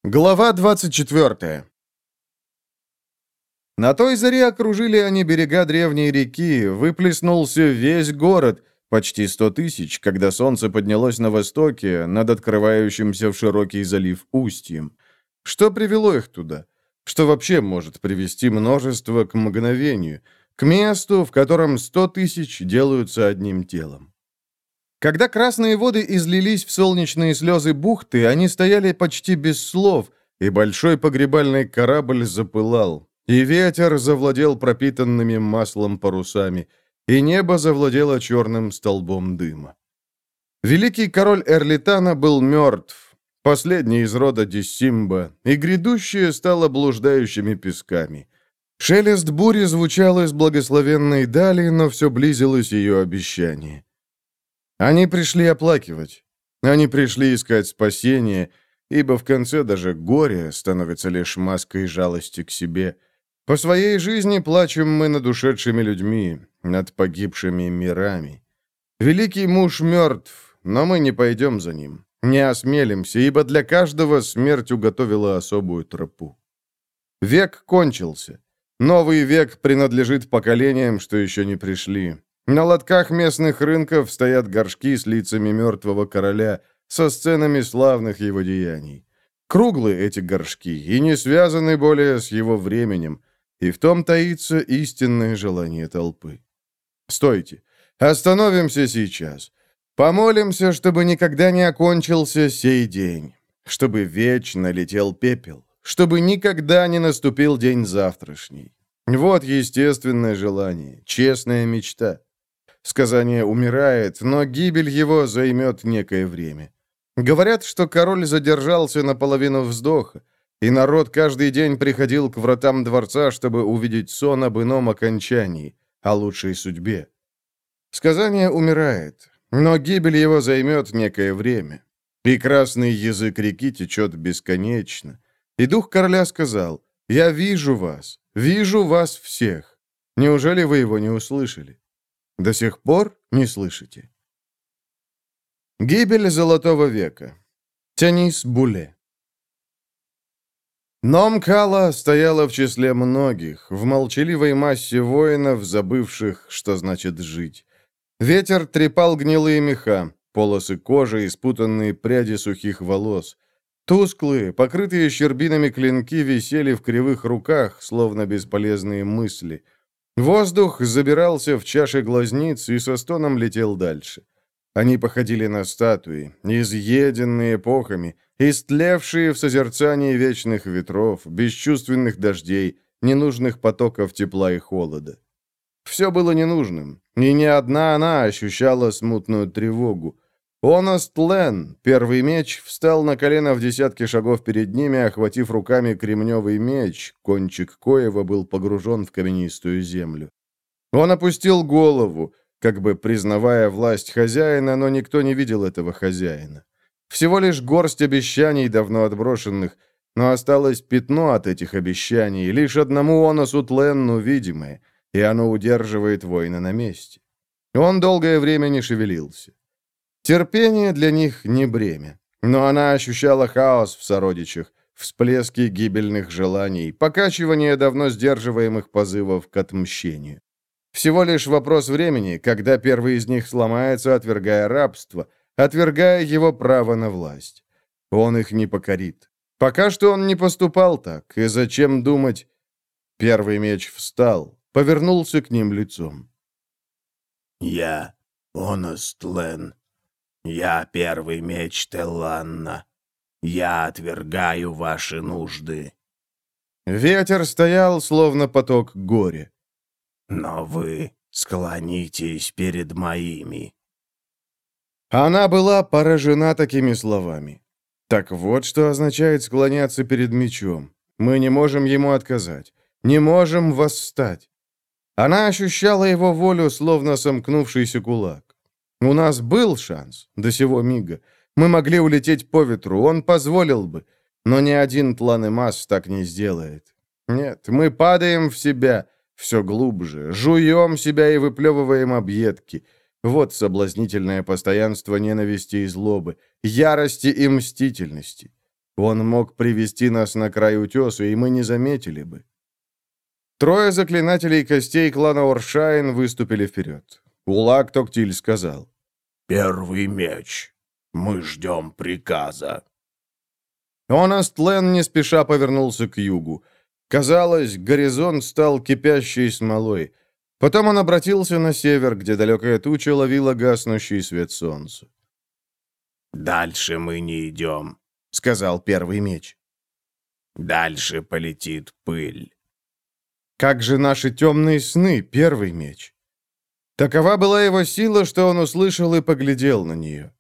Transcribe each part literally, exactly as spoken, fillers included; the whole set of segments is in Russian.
Глава двадцать четвертая. На той заре окружили они берега древней реки, выплеснулся весь город, почти сто тысяч, когда солнце поднялось на востоке, над открывающимся в широкий залив устьем. Что привело их туда? Что вообще может привести множество к мгновению, к месту, в котором сто тысяч делаются одним телом? Когда красные воды излились в солнечные слезы бухты, они стояли почти без слов, и большой погребальный корабль запылал, и ветер завладел пропитанными маслом парусами, и небо завладело черным столбом дыма. Великий король Эрлитана был мертв, последний из рода Диссимба, и грядущее стало блуждающими песками. Шелест бури звучал из благословенной дали, но все близилось ее обещание. Они пришли оплакивать. Они пришли искать спасения, ибо в конце даже горе становится лишь маской жалости к себе. По своей жизни плачем мы над ушедшими людьми, над погибшими мирами. Великий муж мертв, но мы не пойдем за ним, не осмелимся, ибо для каждого смерть уготовила особую тропу. Век кончился. Новый век принадлежит поколениям, что еще не пришли. На лотках местных рынков стоят горшки с лицами мертвого короля, со сценами славных его деяний. Круглы эти горшки и не связаны более с его временем, и в том таится истинное желание толпы. Стойте, остановимся сейчас. Помолимся, чтобы никогда не окончился сей день, чтобы вечно летел пепел, чтобы никогда не наступил день завтрашний. Вот естественное желание, честная мечта. Сказание умирает, но гибель его займет некое время. Говорят, что король задержался наполовину вздоха, и народ каждый день приходил к вратам дворца, чтобы увидеть сон об ином окончании, о лучшей судьбе. Сказание умирает, но гибель его займет некое время. И красный язык реки течет бесконечно. И дух короля сказал: «Я вижу вас, вижу вас всех. Неужели вы его не услышали? До сих пор не слышите?» Гибель Золотого века. Тянис Буле. Номкала стояла в числе многих, в молчаливой массе воинов, забывших, что значит жить. Ветер трепал гнилые меха, полосы кожи и спутанные пряди сухих волос. Тусклые, покрытые щербинами клинки висели в кривых руках, словно бесполезные мысли. Воздух забирался в чаши глазниц и со стоном летел дальше. Они походили на статуи, изъеденные эпохами, истлевшие в созерцании вечных ветров, бесчувственных дождей, ненужных потоков тепла и холода. Все было ненужным, и ни одна она ощущала смутную тревогу. Оност Лен, первый меч, встал на колено в десятке шагов перед ними, охватив руками кремневый меч, кончик коего был погружен в каменистую землю. Он опустил голову, как бы признавая власть хозяина, но никто не видел этого хозяина. Всего лишь горсть обещаний, давно отброшенных, но осталось пятно от этих обещаний, лишь одному Оносу Тленну видимое, и оно удерживает воина на месте. Он долгое время не шевелился. Терпение для них не бремя, но она ощущала хаос в сородичах, всплески гибельных желаний, покачивание давно сдерживаемых позывов к отмщению. Всего лишь вопрос времени, когда первый из них сломается, отвергая рабство, отвергая его право на власть. Он их не покорит. Пока что он не поступал так, и зачем думать? Первый меч встал, повернулся к ним лицом. «Я Оност Лен. Я первый меч Телланна. Я отвергаю ваши нужды». Ветер стоял, словно поток горя. «Но вы склонитесь перед моими». Она была поражена такими словами. Так вот, что означает склоняться перед мечом. Мы не можем ему отказать, не можем восстать. Она ощущала его волю, словно сомкнувшийся кулак. У нас был шанс до сего мига. Мы могли улететь по ветру, он позволил бы. Но ни один Тлан-Эмас так не сделает. Нет, мы падаем в себя, все глубже, жуем себя и выплевываем объедки. Вот соблазнительное постоянство ненависти и злобы, ярости и мстительности. Он мог привести нас на край утеса, и мы не заметили бы. Трое заклинателей костей клана Оршайн выступили вперед. Улак Токтиль сказал: «Первый меч. Мы ждем приказа». Онаст Лен не спеша повернулся к югу. Казалось, горизонт стал кипящей смолой. Потом он обратился на север, где далекая туча ловила гаснущий свет солнца. «Дальше мы не идем», — сказал первый меч. «Дальше полетит пыль». Как же наши темные сны, первый меч? Такова была его сила, что он услышал и поглядел на нее.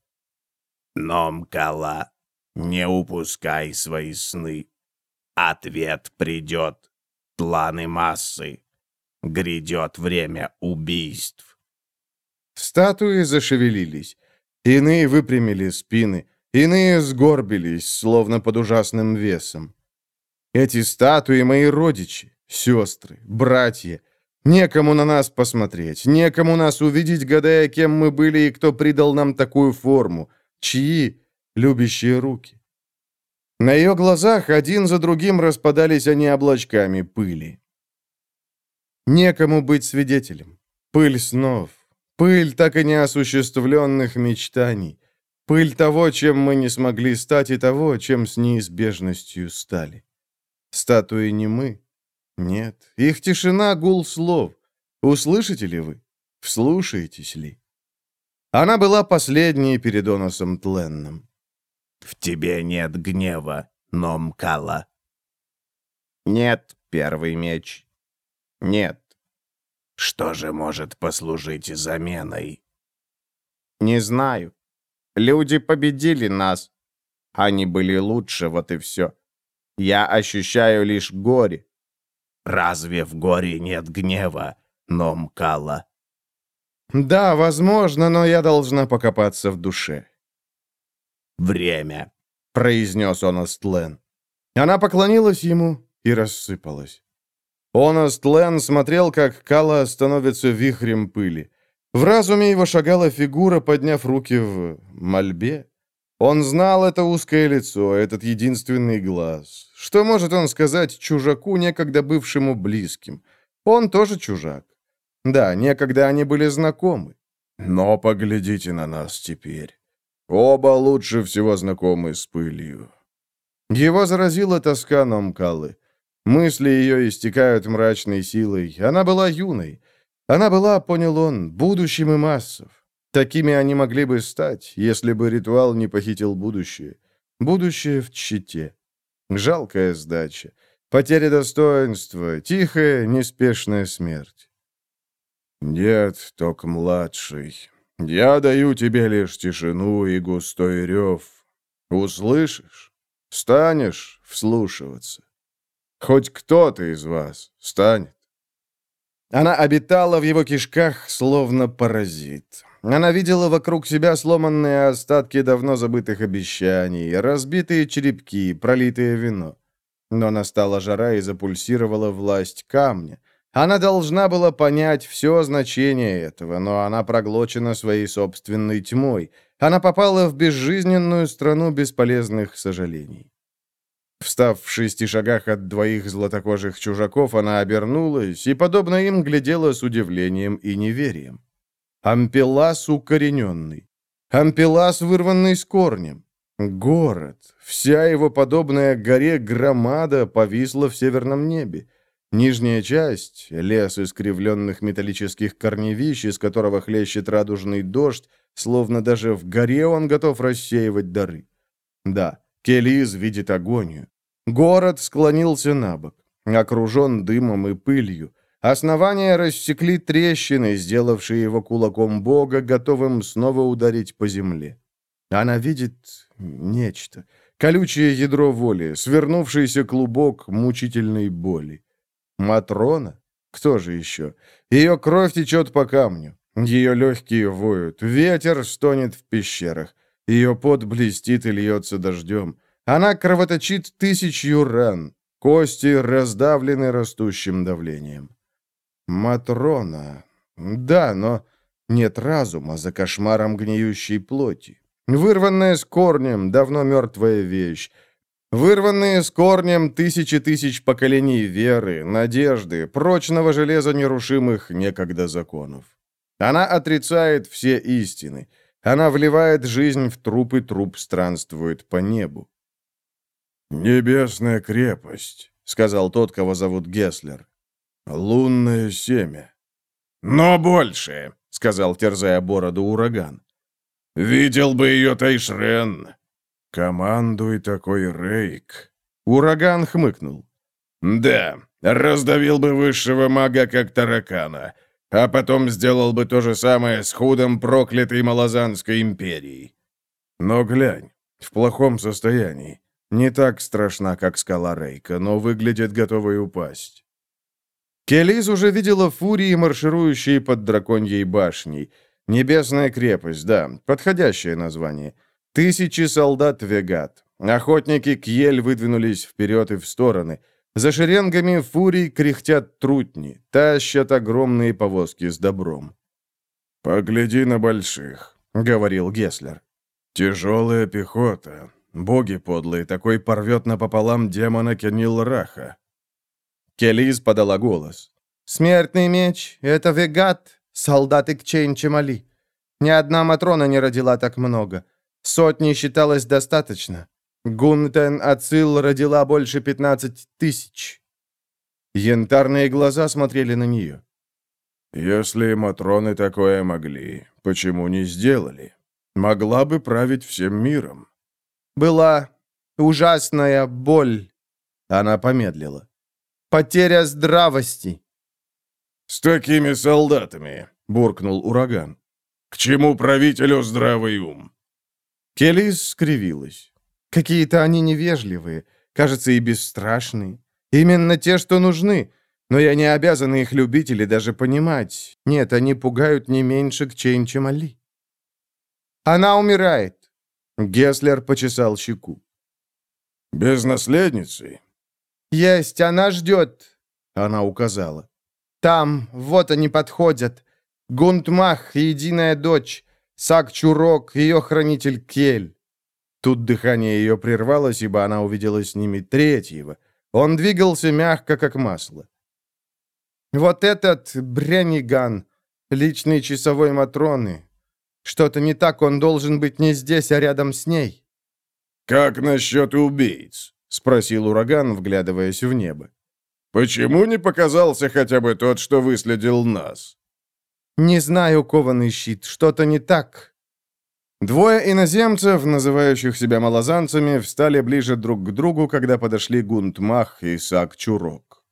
«Номкала, не упускай свои сны. Ответ придет. Тланы массы. Грядет время убийств». Статуи зашевелились. Иные выпрямили спины, иные сгорбились, словно под ужасным весом. Эти статуи — мои родичи, сестры, братья. Некому на нас посмотреть, некому нас увидеть, гадая, кем мы были и кто придал нам такую форму, чьи любящие руки. На ее глазах один за другим распадались они облачками пыли. Некому быть свидетелем. Пыль снов, пыль так и неосуществленных мечтаний, пыль того, чем мы не смогли стать, и того, чем с неизбежностью стали. Статуи не мы. Нет, их тишина — гул слов. Услышите ли вы? Вслушаетесь ли? Она была последней перед Оносом Тленном. «В тебе нет гнева, Номкала». «Нет, первый меч. Нет». «Что же может послужить заменой?» «Не знаю. Люди победили нас. Они были лучше, вот и все. Я ощущаю лишь горе». «Разве в горе нет гнева, Номкала?» «Да, возможно, но я должна покопаться в душе». «Время», — произнес Онаст Лен. Она поклонилась ему и рассыпалась. Онаст Лен смотрел, как Кала становится вихрем пыли. В разуме его шагала фигура, подняв руки в мольбе. Он знал это узкое лицо, этот единственный глаз. Что может он сказать чужаку, некогда бывшему близким? Он тоже чужак. Да, некогда они были знакомы. Но поглядите на нас теперь. Оба лучше всего знакомы с пылью. Его заразила тоска Номкалы. Мысли ее истекают мрачной силой. Она была юной. Она была, понял он, будущим и массов. Такими они могли бы стать, если бы ритуал не похитил будущее. Будущее в тщете. Жалкая сдача. Потеря достоинства. Тихая, неспешная смерть. «Дед, только младший, я даю тебе лишь тишину и густой рев. Услышишь? Станешь вслушиваться? Хоть кто-то из вас станет». Она обитала в его кишках, словно паразит. Она видела вокруг себя сломанные остатки давно забытых обещаний, разбитые черепки, пролитое вино. Но настала жара и запульсировала власть камня. Она должна была понять все значение этого, но она проглочена своей собственной тьмой. Она попала в безжизненную страну бесполезных сожалений. Встав в шести шагах от двоих златокожих чужаков, она обернулась и, подобно им, глядела с удивлением и неверием. Ампелас укорененный. Ампелас, вырванный с корнем. Город, вся его подобная горе громада, повисла в северном небе. Нижняя часть, лес искривленных металлических корневищ, из которого хлещет радужный дождь, словно даже в горе он готов рассеивать дары. Да, Келиз видит агонию. Город склонился на бок, окружен дымом и пылью. Основания рассекли трещины, сделавшие его кулаком бога, готовым снова ударить по земле. Она видит нечто. Колючее ядро воли, свернувшийся клубок мучительной боли. Матрона? Кто же еще? Ее кровь течет по камню. Ее легкие воют. Ветер стонет в пещерах. Ее пот блестит и льется дождем. Она кровоточит тысячью ран. Кости раздавлены растущим давлением. Матрона. Да, но нет разума за кошмаром гниющей плоти. Вырванная с корнем, давно мертвая вещь. Вырванные с корнем тысячи тысяч поколений веры, надежды, прочного железа нерушимых некогда законов. Она отрицает все истины. Она вливает жизнь в труп, и труп странствует по небу. «Небесная крепость», — сказал тот, кого зовут Гесслер. «Лунное семя». «Но больше», — сказал, терзая бороду, Ураган. «Видел бы ее Тайшрен». «Командуй такой Рейк». Ураган хмыкнул. «Да, раздавил бы высшего мага, как таракана, а потом сделал бы то же самое с худом проклятой Малазанской империей. Но глянь, в плохом состоянии. Не так страшна, как скала Рейка, но выглядит готовой упасть». Келис уже видела фурии, марширующие под драконьей башней. Небесная крепость, да, подходящее название. Тысячи солдат Вегат. Охотники Кьель выдвинулись вперед и в стороны. За шеренгами фурий кряхтят трутни, тащат огромные повозки с добром. «Погляди на больших», — говорил Гесслер. «Тяжелая пехота. Боги подлые, такой порвет напополам демона Кенил-Раха». Келис подала голос. «Смертный меч — это Вегат, солдаты Кчейн-Чемали. Ни одна Матрона не родила так много. Сотни считалось достаточно. Гунтен-Ацил родила больше пятнадцать тысяч». Янтарные глаза смотрели на нее. «Если Матроны такое могли, почему не сделали? Могла бы править всем миром». «Была ужасная боль». Она помедлила. «Потеря здравости». «С такими солдатами», — буркнул Ураган. «К чему правителю здравый ум?» Келис скривилась. «Какие-то они невежливые, кажется, и бесстрашные. Именно те, что нужны. Но я не обязана их любить или даже понимать. Нет, они пугают не меньше Кчейн-Чемали». «Она умирает». Гесслер почесал щеку. «Без наследницы?» «Есть, она ждет», — она указала. «Там, вот они подходят. Гунтмах, единая дочь. Сак-Чурок, ее хранитель Кель». Тут дыхание ее прервалось, ибо она увидела с ними третьего. Он двигался мягко, как масло. «Вот этот Бряниган, личный часовой Матроны. Что-то не так, он должен быть не здесь, а рядом с ней». «Как насчет убийц?» — спросил Ураган, вглядываясь в небо. «Почему не показался хотя бы тот, что выследил нас?» «Не знаю, кованый щит, что-то не так». Двое иноземцев, называющих себя малозанцами, встали ближе друг к другу, когда подошли Гунтмах и Сак-Чурок.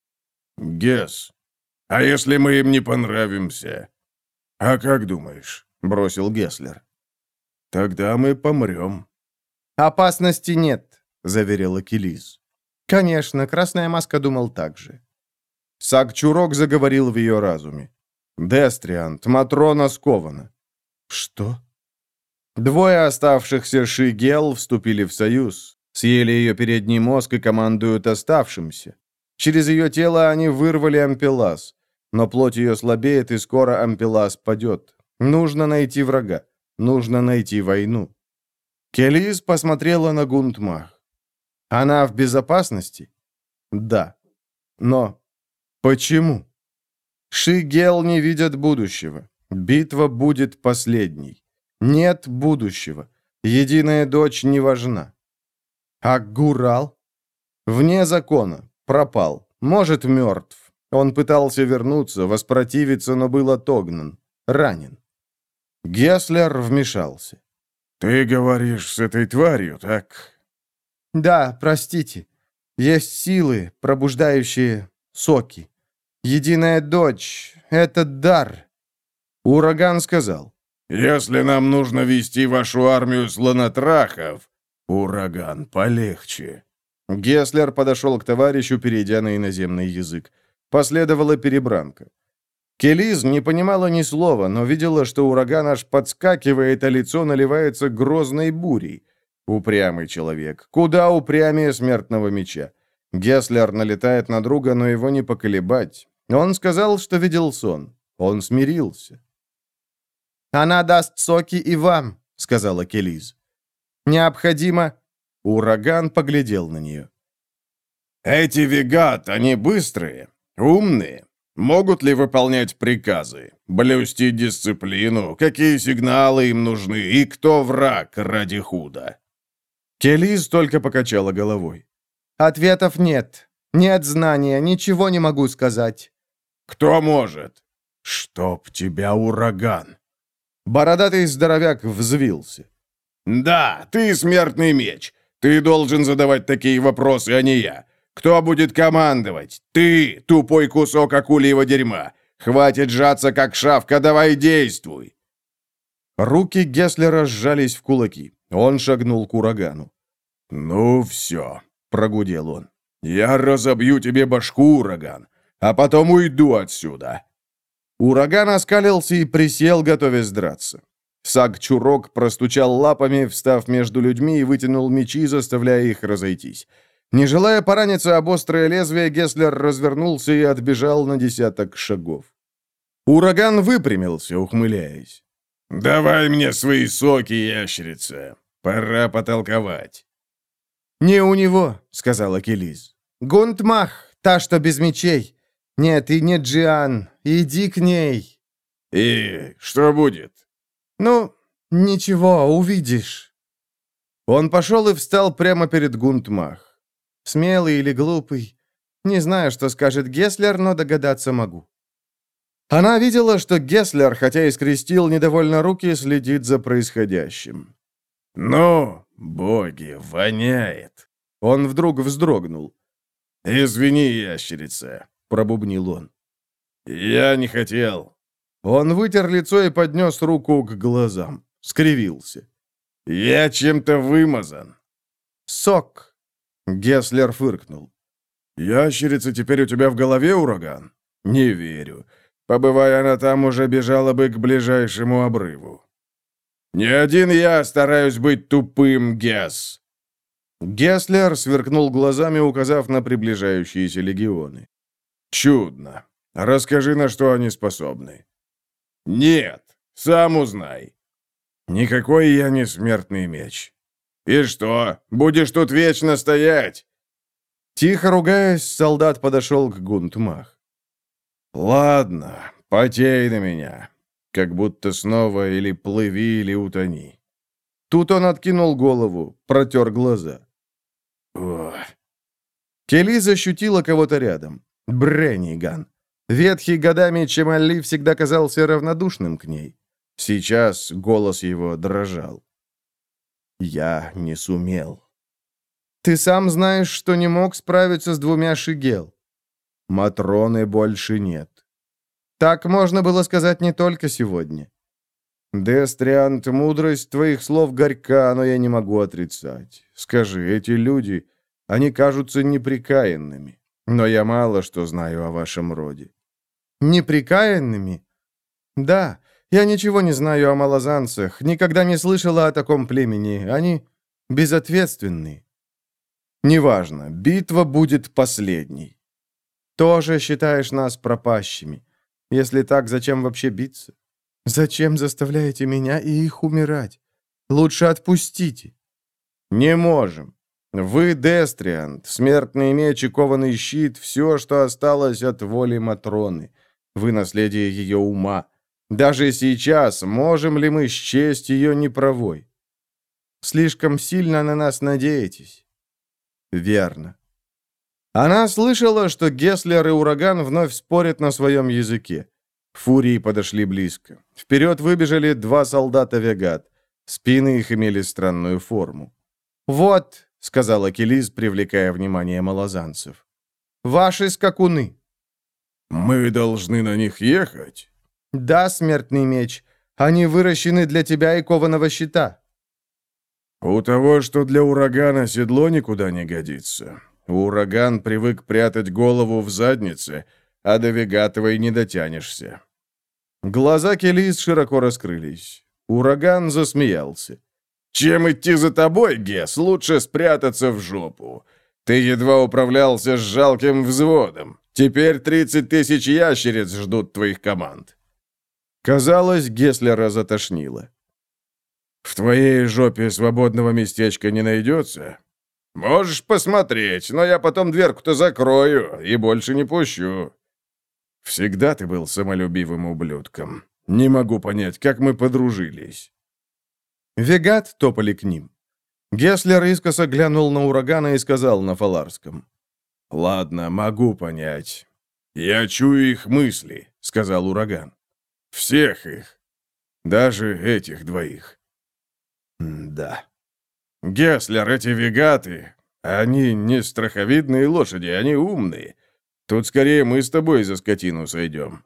«Гес, а если мы им не понравимся?» «А как думаешь?» — бросил Гесслер. «Тогда мы помрем». «Опасности нет», — заверила Келис. «Конечно, Красная Маска думал так же». Сак-Чурок заговорил в ее разуме. «Дестриант, Матрона скована». «Что?» Двое оставшихся Шигел вступили в союз, съели ее передний мозг и командуют оставшимся. Через ее тело они вырвали Ампелас, но плоть ее слабеет, и скоро Ампелас падет. Нужно найти врага, нужно найти войну. Келис посмотрела на Гунтмах. Она в безопасности? Да. Но почему? Шигел не видят будущего. Битва будет последней. Нет будущего. Единая дочь не важна. А Гурал? Вне закона. Пропал. Может, мертв. Он пытался вернуться, воспротивиться, но был отогнан. Ранен. Гесслер вмешался. «Ты говоришь с этой тварью, так?» «Да, простите. Есть силы, пробуждающие соки. Единая дочь — это дар». Ураган сказал. «Если нам нужно вести вашу армию слонотрахов...» «Ураган, полегче». Гесслер подошел к товарищу, перейдя на иноземный язык. Последовала перебранка. Келис не понимала ни слова, но видела, что ураган аж подскакивает, а лицо наливается грозной бурей. Упрямый человек. Куда упрямее смертного меча. Гесслер налетает на друга, но его не поколебать. Он сказал, что видел сон. Он смирился. «Она даст соки и вам», — сказала Келис. «Необходимо...» Ураган поглядел на нее. «Эти вегат, они быстрые, умные. Могут ли выполнять приказы, блюсти дисциплину, какие сигналы им нужны и кто враг ради худа?» Келис только покачала головой. Ответов нет. Нет знания, ничего не могу сказать. «Кто может?» «Чтоб тебя, ураган!» Бородатый здоровяк взвился. «Да, ты смертный меч. Ты должен задавать такие вопросы, а не я. Кто будет командовать? Ты, тупой кусок акульего дерьма. Хватит сжаться, как шавка, давай действуй!» Руки Гесслера сжались в кулаки. Он шагнул к урагану. «Ну все», — прогудел он. «Я разобью тебе башку, ураган, а потом уйду отсюда». Ураган оскалился и присел, готовясь драться. Саг-чурок простучал лапами, встав между людьми, и вытянул мечи, заставляя их разойтись. Не желая пораниться об острое лезвие, Гесслер развернулся и отбежал на десяток шагов. Ураган выпрямился, ухмыляясь. «Давай мне свои соки, ящерица. Пора потолковать». «Не у него», — сказала Келис. «Гунтмах, та, что без мечей. Нет, и не Джиан. Иди к ней». «И что будет?» «Ну, ничего, увидишь». Он пошел и встал прямо перед Гунтмах. Смелый или глупый. Не знаю, что скажет Гесслер, но догадаться могу. Она видела, что Гесслер, хотя и скрестил недовольно руки, следит за происходящим. «Ну, боги, воняет!» Он вдруг вздрогнул. «Извини, ящерица», — пробубнил он. «Я не хотел». Он вытер лицо и поднес руку к глазам. Скривился. «Я чем-то вымазан». «Сок», — Гесслер фыркнул. «Ящерица теперь у тебя в голове, ураган? Не верю. Побывая она там, уже бежала бы к ближайшему обрыву». «Не один я стараюсь быть тупым, Гесс». Гесслер сверкнул глазами, указав на приближающиеся легионы. «Чудно. Расскажи, на что они способны». «Нет, сам узнай». «Никакой я не смертный меч». «И что, будешь тут вечно стоять?» Тихо ругаясь, солдат подошел к Гунтмах. «Ладно, потей на меня. Как будто снова или плыви, или утони». Тут он откинул голову, протер глаза. Ох. Келли ощутила кого-то рядом. Бренниган. Ветхий годами Чемалли всегда казался равнодушным к ней. Сейчас голос его дрожал. «Я не сумел». «Ты сам знаешь, что не мог справиться с двумя Шигел». «Матроны больше нет». «Так можно было сказать не только сегодня». «Дестриант, мудрость твоих слов горька, но я не могу отрицать. Скажи, эти люди, они кажутся неприкаянными, но я мало что знаю о вашем роде». «Неприкаянными?» «Да, я ничего не знаю о малозанцах, никогда не слышала о таком племени. Они безответственны». «Неважно, битва будет последней». «Тоже считаешь нас пропащими? Если так, зачем вообще биться? Зачем заставляете меня и их умирать? Лучше отпустите». «Не можем. Вы, Дестриант, смертный меч и кованый щит, все, что осталось от воли Матроны. Вы наследие ее ума. Даже сейчас можем ли мы счесть ее неправой?» «Слишком сильно на нас надеетесь». «Верно». Она слышала, что Гесслер и Ураган вновь спорят на своем языке. Фурии подошли близко. Вперед выбежали два солдата Вегат. Спины их имели странную форму. «Вот», — сказала Келис, привлекая внимание малозанцев. «ваши скакуны». «Мы должны на них ехать?» «Да, смертный меч. Они выращены для тебя и кованого щита». «У того, что для урагана седло никуда не годится. Ураган привык прятать голову в заднице, а до Вегатовой не дотянешься». Глаза Келис широко раскрылись. Ураган засмеялся. «Чем идти за тобой, Гес, лучше спрятаться в жопу. Ты едва управлялся с жалким взводом. Теперь тридцать тысяч ящериц ждут твоих команд». Казалось, Гесслера затошнило. «В твоей жопе свободного местечка не найдется? «Можешь посмотреть, но я потом дверку-то закрою и больше не пущу». «Всегда ты был самолюбивым ублюдком. Не могу понять, как мы подружились». Вегат топали к ним. Геслер искоса глянул на урагана и сказал на фаларском. «Ладно, могу понять. Я чую их мысли», — сказал ураган. «Всех их. Даже этих двоих». «Да. Геслер, эти вегаты, они не страховидные лошади, они умные. Тут скорее мы с тобой за скотину сойдем.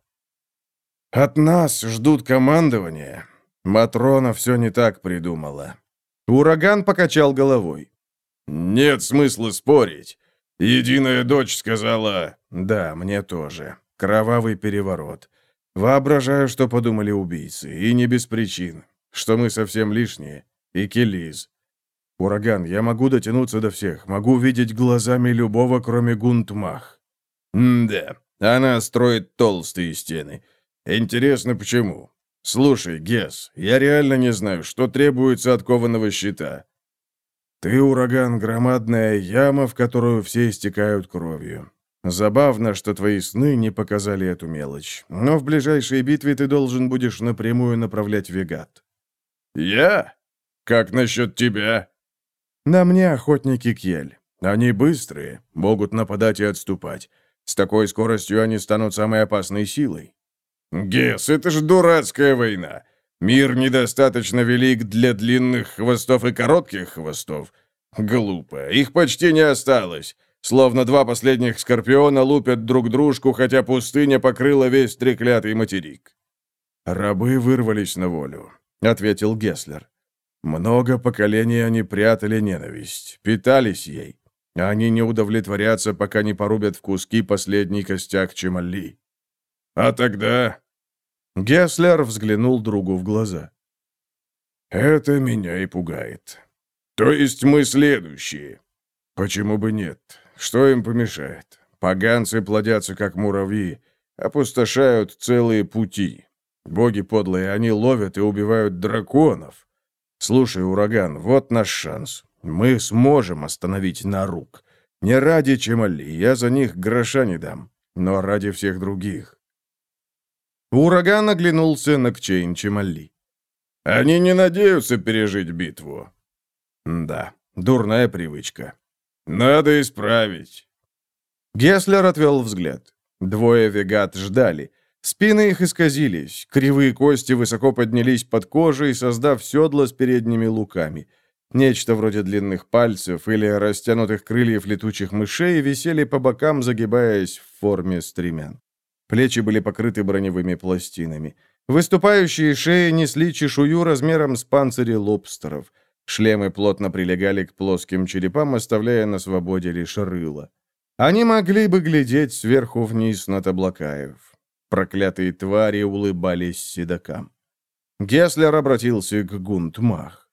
От нас ждут командования. Матрона все не так придумала». Ураган покачал головой. «Нет смысла спорить. Единая дочь сказала...» «Да, мне тоже. Кровавый переворот. Воображаю, что подумали убийцы, и не без причин. Что мы совсем лишние. И Келиз. Ураган, я могу дотянуться до всех, могу видеть глазами любого, кроме Гунтмах. М-да, она строит толстые стены. Интересно, почему? Слушай, Гес, я реально не знаю, что требуется от кованого щита. Ты, ураган, громадная яма, в которую все истекают кровью. Забавно, что твои сны не показали эту мелочь, но в ближайшей битве ты должен будешь напрямую направлять Вегат. Я? Как насчет тебя? На мне охотники Кьель. Они быстрые, могут нападать и отступать. С такой скоростью они станут самой опасной силой. Гес, это же дурацкая война. Мир недостаточно велик для длинных хвостов и коротких хвостов. Глупо, их почти не осталось. Словно два последних скорпиона лупят друг дружку, хотя пустыня покрыла весь треклятый материк. «Рабы вырвались на волю», — ответил Геслер. «Много поколений они прятали ненависть, питались ей. Они не удовлетворятся, пока не порубят в куски последний костяк Чемалли». «А тогда...» Геслер взглянул другу в глаза. «Это меня и пугает. То есть мы следующие? Почему бы нет? Что им помешает? Поганцы плодятся, как муравьи, опустошают целые пути. Боги подлые, они ловят и убивают драконов. Слушай, ураган, вот наш шанс. Мы сможем остановить Нарук. Не ради Чемалли, я за них гроша не дам, но ради всех других». Ураган оглянулся на Кчейн Чемалли. «Они не надеются пережить битву». «Да, дурная привычка. Надо исправить». Геслер отвел взгляд. Двое вегат ждали. Спины их исказились, кривые кости высоко поднялись под кожей, создав седла с передними луками. Нечто вроде длинных пальцев или растянутых крыльев летучих мышей висели по бокам, загибаясь в форме стремян. Плечи были покрыты броневыми пластинами. Выступающие шеи несли чешую размером с панцири лобстеров. Шлемы плотно прилегали к плоским черепам, оставляя на свободе лишь рыло. Они могли бы глядеть сверху вниз на Таблакаев. Проклятые твари улыбались седокам. Геслер обратился к Гунтмах.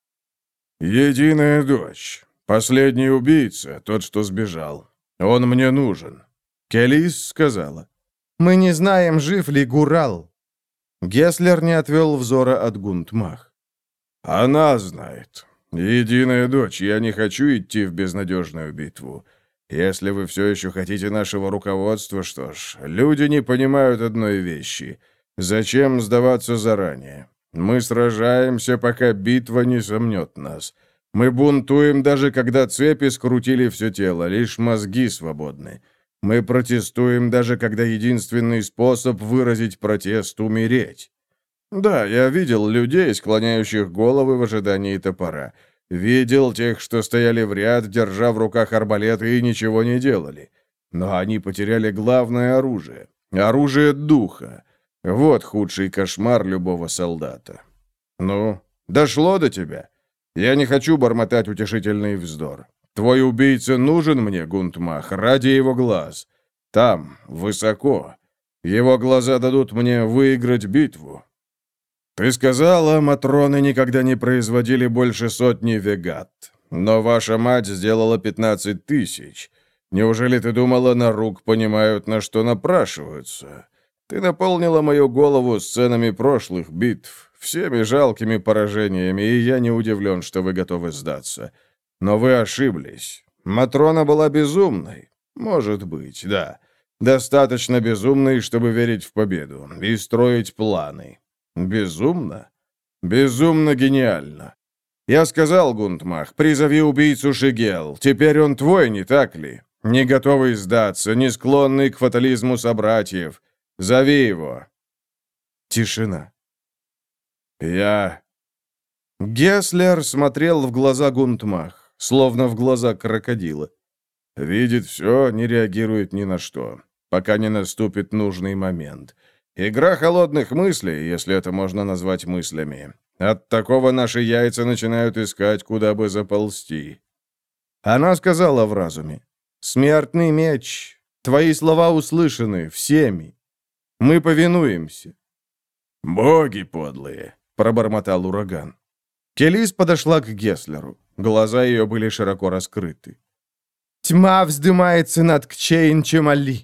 «Единая дочь. Последний убийца, тот, что сбежал. Он мне нужен». Келис сказала. «Мы не знаем, жив ли Гурал». Геслер не отвел взора от Гунтмах. «Она знает. Единая дочь, я не хочу идти в безнадежную битву. Если вы все еще хотите нашего руководства, что ж, люди не понимают одной вещи. Зачем сдаваться заранее? Мы сражаемся, пока битва не сомнет нас. Мы бунтуем, даже когда цепи скрутили все тело, лишь мозги свободны. Мы протестуем, даже когда единственный способ выразить протест — умереть. Да, я видел людей, склоняющих головы в ожидании топора. Видел тех, что стояли в ряд, держа в руках арбалеты и ничего не делали. Но они потеряли главное оружие — оружие духа. Вот худший кошмар любого солдата. Ну, дошло до тебя? Я не хочу бормотать утешительный вздор. Твой убийца нужен мне, Гунтмах, ради его глаз. Там, высоко. Его глаза дадут мне выиграть битву. Ты сказала, матроны никогда не производили больше сотни вегат. Но ваша мать сделала пятнадцать тысяч. Неужели ты думала, на рук понимают, на что напрашиваются? Ты наполнила мою голову сценами прошлых битв, всеми жалкими поражениями, и я не удивлен, что вы готовы сдаться. Но вы ошиблись. Матрона была безумной. Может быть, да. Достаточно безумной, чтобы верить в победу и строить планы. Безумно? Безумно гениально. Я сказал, Гунтмах, призови убийцу Шигел. Теперь он твой, не так ли? Не готовый сдаться, не склонный к фатализму собратьев. Зови его. Тишина. Я... Геслер смотрел в глаза Гунтмах, словно в глаза крокодила. Видит все, не реагирует ни на что, пока не наступит нужный момент. Игра холодных мыслей, если это можно назвать мыслями. От такого наши яйца начинают искать, куда бы заползти. Она сказала в разуме: «Смертный меч, твои слова услышаны всеми. Мы повинуемся». «Боги подлые», — пробормотал ураган. Келис подошла к Геслеру. Глаза ее были широко раскрыты. «Тьма вздымается над Кчейн-Чемали».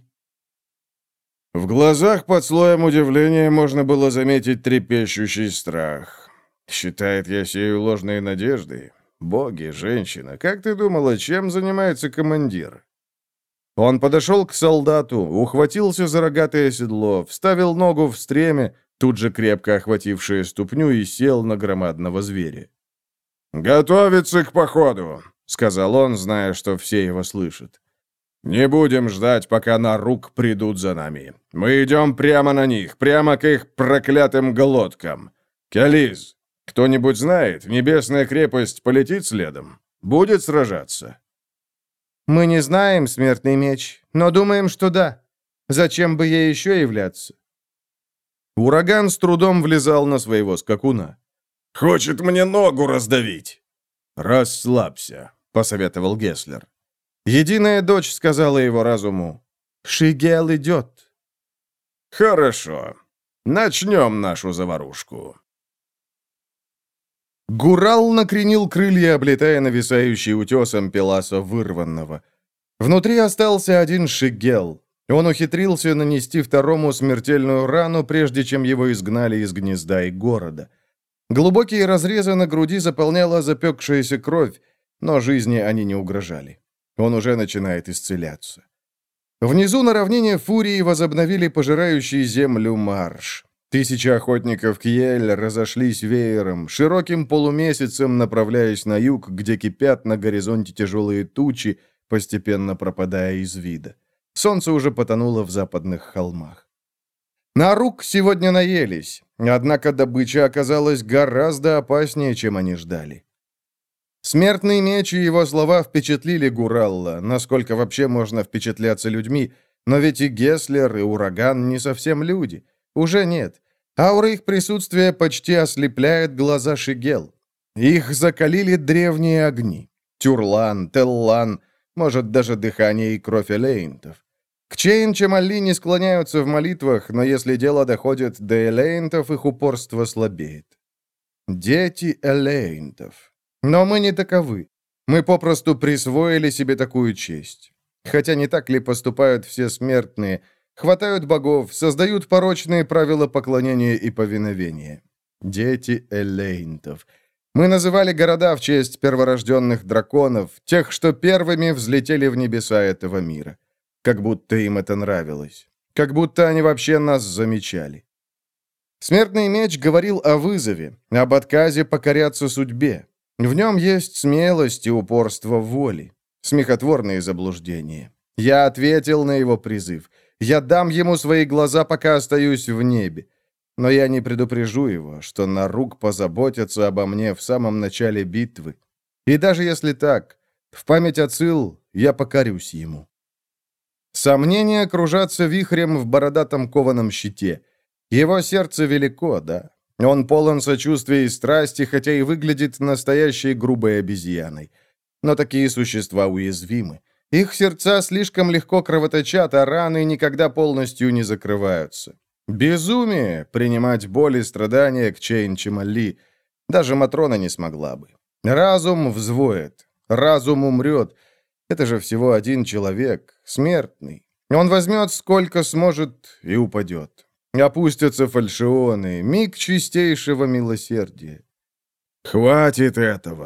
В глазах под слоем удивления можно было заметить трепещущий страх. «Считает я сею ложные надежды? Боги, женщина, как ты думала, чем занимается командир?» Он подошел к солдату, ухватился за рогатое седло, вставил ногу в стремя, тут же крепко охватившее ступню, и сел на громадного зверя. «Готовиться к походу», — сказал он, зная, что все его слышат. «Не будем ждать, пока на рук придут за нами. Мы идем прямо на них, прямо к их проклятым глоткам. Келис, кто-нибудь знает, небесная крепость полетит следом? Будет сражаться?» «Мы не знаем, смертный меч, но думаем, что да. Зачем бы ей еще являться?» Ураган с трудом влезал на своего скакуна. «Хочет мне ногу раздавить!» «Расслабься», — посоветовал Геслер. Единая дочь сказала его разуму: «Шигел идет». «Хорошо. Начнем нашу заварушку». Гурал накренил крылья, облетая нависающий утесом Пеласа вырванного. Внутри остался один Шигел. Он ухитрился нанести второму смертельную рану, прежде чем его изгнали из гнезда и города. Глубокие разрезы на груди заполняла запекшаяся кровь, но жизни они не угрожали. Он уже начинает исцеляться. Внизу на равнине Фурии возобновили пожирающий землю марш. Тысячи охотников Кьель разошлись веером, широким полумесяцем направляясь на юг, где кипят на горизонте тяжелые тучи, постепенно пропадая из вида. Солнце уже потонуло в западных холмах. На рук сегодня наелись, однако добыча оказалась гораздо опаснее, чем они ждали. Смертный меч и его слова впечатлили Гуралла, насколько вообще можно впечатляться людьми, но ведь и Геслер, и Ураган не совсем люди. Уже нет. Аура их присутствия почти ослепляет глаза Шигел. Их закалили древние огни. Тюрлан, Теллан, может, даже дыхание и кровь элейнтов. Кчейн-Чемали не склоняются в молитвах, но если дело доходит до элейнтов, их упорство слабеет. Дети элейнтов. Но мы не таковы. Мы попросту присвоили себе такую честь. Хотя не так ли поступают все смертные? Хватают богов, создают порочные правила поклонения и повиновения. Дети элейнтов. Мы называли города в честь перворожденных драконов, тех, что первыми взлетели в небеса этого мира. Как будто им это нравилось. Как будто они вообще нас замечали. Смертный меч говорил о вызове, об отказе покоряться судьбе. В нем есть смелость и упорство воли. Смехотворные заблуждения. Я ответил на его призыв. Я дам ему свои глаза, пока остаюсь в небе. Но я не предупрежу его, что на рук позаботятся обо мне в самом начале битвы. И даже если так, в память о Цил я покорюсь ему. Сомнения кружатся вихрем в бородатом кованом щите. Его сердце велико, да. Он полон сочувствия и страсти, хотя и выглядит настоящей грубой обезьяной. Но такие существа уязвимы. Их сердца слишком легко кровоточат, а раны никогда полностью не закрываются. Безумие — принимать боль и страдания Кчейн-Чемали. Даже Матрона не смогла бы. Разум взвоет, разум умрет. Это же всего один человек, смертный. Он возьмет сколько сможет и упадет. Опустятся фальшионы, миг чистейшего милосердия. «Хватит этого.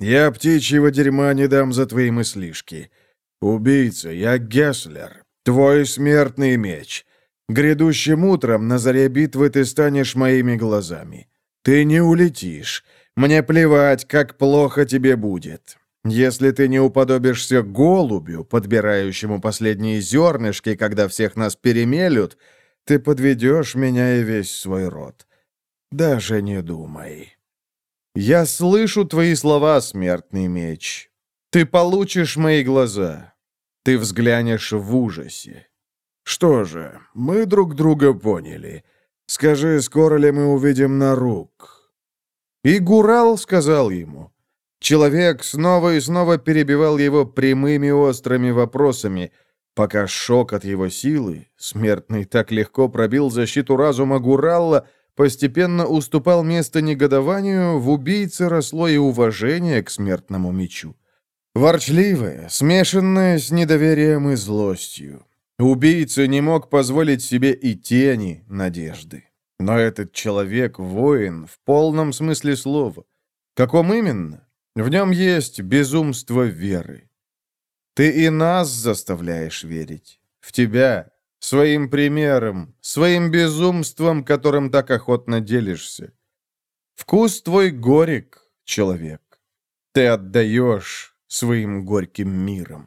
Я птичьего дерьма не дам за твои мыслишки. Убийца, я Гесслер, твой смертный меч. Грядущим утром на заре битвы ты станешь моими глазами. Ты не улетишь. Мне плевать, как плохо тебе будет. Если ты не уподобишься голубю, подбирающему последние зернышки, когда всех нас перемелют, ты подведешь меня и весь свой род. Даже не думай. Я слышу твои слова, смертный меч. Ты получишь мои глаза. Ты взглянешь в ужасе. Что же, мы друг друга поняли. Скажи, скоро ли мы увидим Нарук?» И Гурал сказал ему. Человек снова и снова перебивал его прямыми острыми вопросами, пока шок от его силы, смертный так легко пробил защиту разума Гуралла, постепенно уступал место негодованию, в убийце росло и уважение к смертному мечу. Ворчливое, смешанное с недоверием и злостью. Убийца не мог позволить себе и тени надежды. Но этот человек — воин в полном смысле слова. Каком именно? В нем есть безумство веры. Ты и нас заставляешь верить. В тебя, своим примером, своим безумством, которым так охотно делишься. Вкус твой горек, человек. Ты отдаешь своим горьким миром.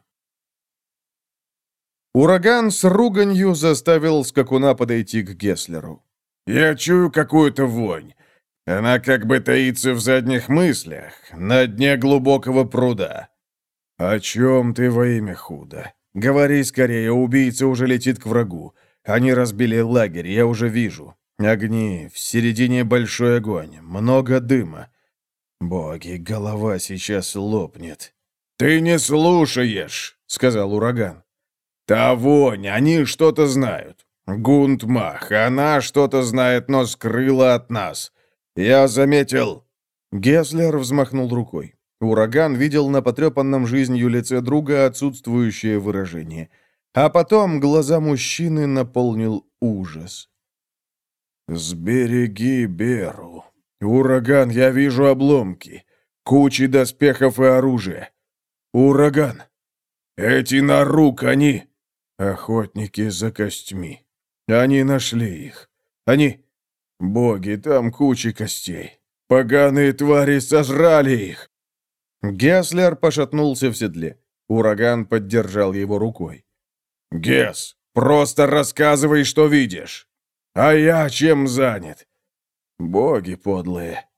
Ураган с руганью заставил скакуна подойти к Гесслеру. «Я чую какую-то вонь. Она как бы таится в задних мыслях, на дне глубокого пруда». «О чем ты во имя худо? Говори скорее, убийца уже летит к врагу. Они разбили лагерь, я уже вижу. Огни, в середине большой огонь, много дыма. Боги, голова сейчас лопнет». «Ты не слушаешь», — сказал ураган. «Та вонь, они что-то знают. Гундмах, она что-то знает, но скрыла от нас. Я заметил...» Гесслер взмахнул рукой. Ураган видел на потрепанном жизнью лице друга отсутствующее выражение. А потом глаза мужчины наполнил ужас. «Сбереги Беру. Ураган, я вижу обломки. Кучи доспехов и оружия. Ураган. Эти Нарук, они... охотники за костьми. Они нашли их. Они... боги, там куча костей. Поганые твари сожрали их». Гесслер пошатнулся в седле. Ураган поддержал его рукой. «Гес, просто рассказывай, что видишь. А я чем занят? Боги подлые».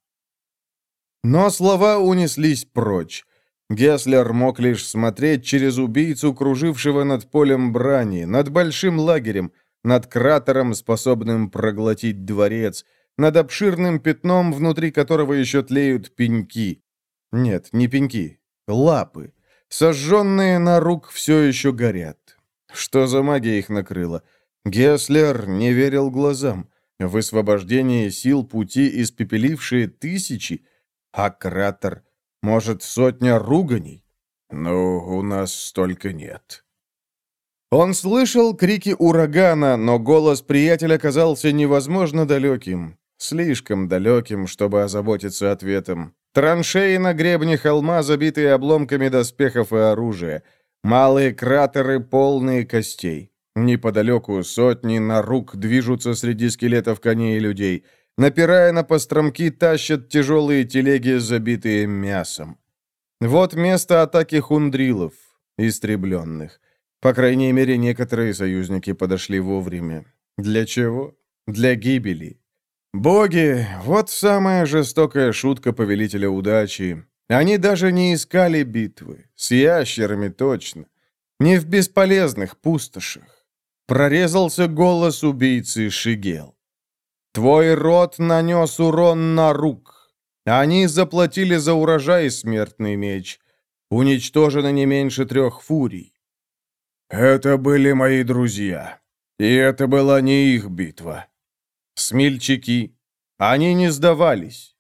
Но слова унеслись прочь. Гесслер мог лишь смотреть через убийцу, кружившего над полем брани, над большим лагерем, над кратером, способным проглотить дворец, над обширным пятном, внутри которого еще тлеют пеньки. Нет, не пеньки, лапы. Сожженные Нарук все еще горят. Что за магия их накрыла? Гесслер не верил глазам. Высвобождение сил пути, испепелившие тысячи, а кратер, может, сотня руганий? «Ну, у нас столько нет». Он слышал крики урагана, но голос приятеля казался невозможно далеким. Слишком далеким, чтобы озаботиться ответом. Траншеи на гребне холма, забитые обломками доспехов и оружия. Малые кратеры, полные костей. Неподалеку сотни Нарук движутся среди скелетов коней и людей. Напирая на постромки, тащат тяжелые телеги, забитые мясом. Вот место атаки хундрилов, истребленных. По крайней мере, некоторые союзники подошли вовремя. Для чего? Для гибели. Боги, вот самая жестокая шутка повелителя удачи. Они даже не искали битвы. С ящерами точно. Не в бесполезных пустошах. Прорезался голос убийцы Шигел. Твой род нанес урон Нарук. Они заплатили за урожай, смертный меч. Уничтожено не меньше трех фурий. «Это были мои друзья. И это была не их битва». Смельчаки. Они не сдавались.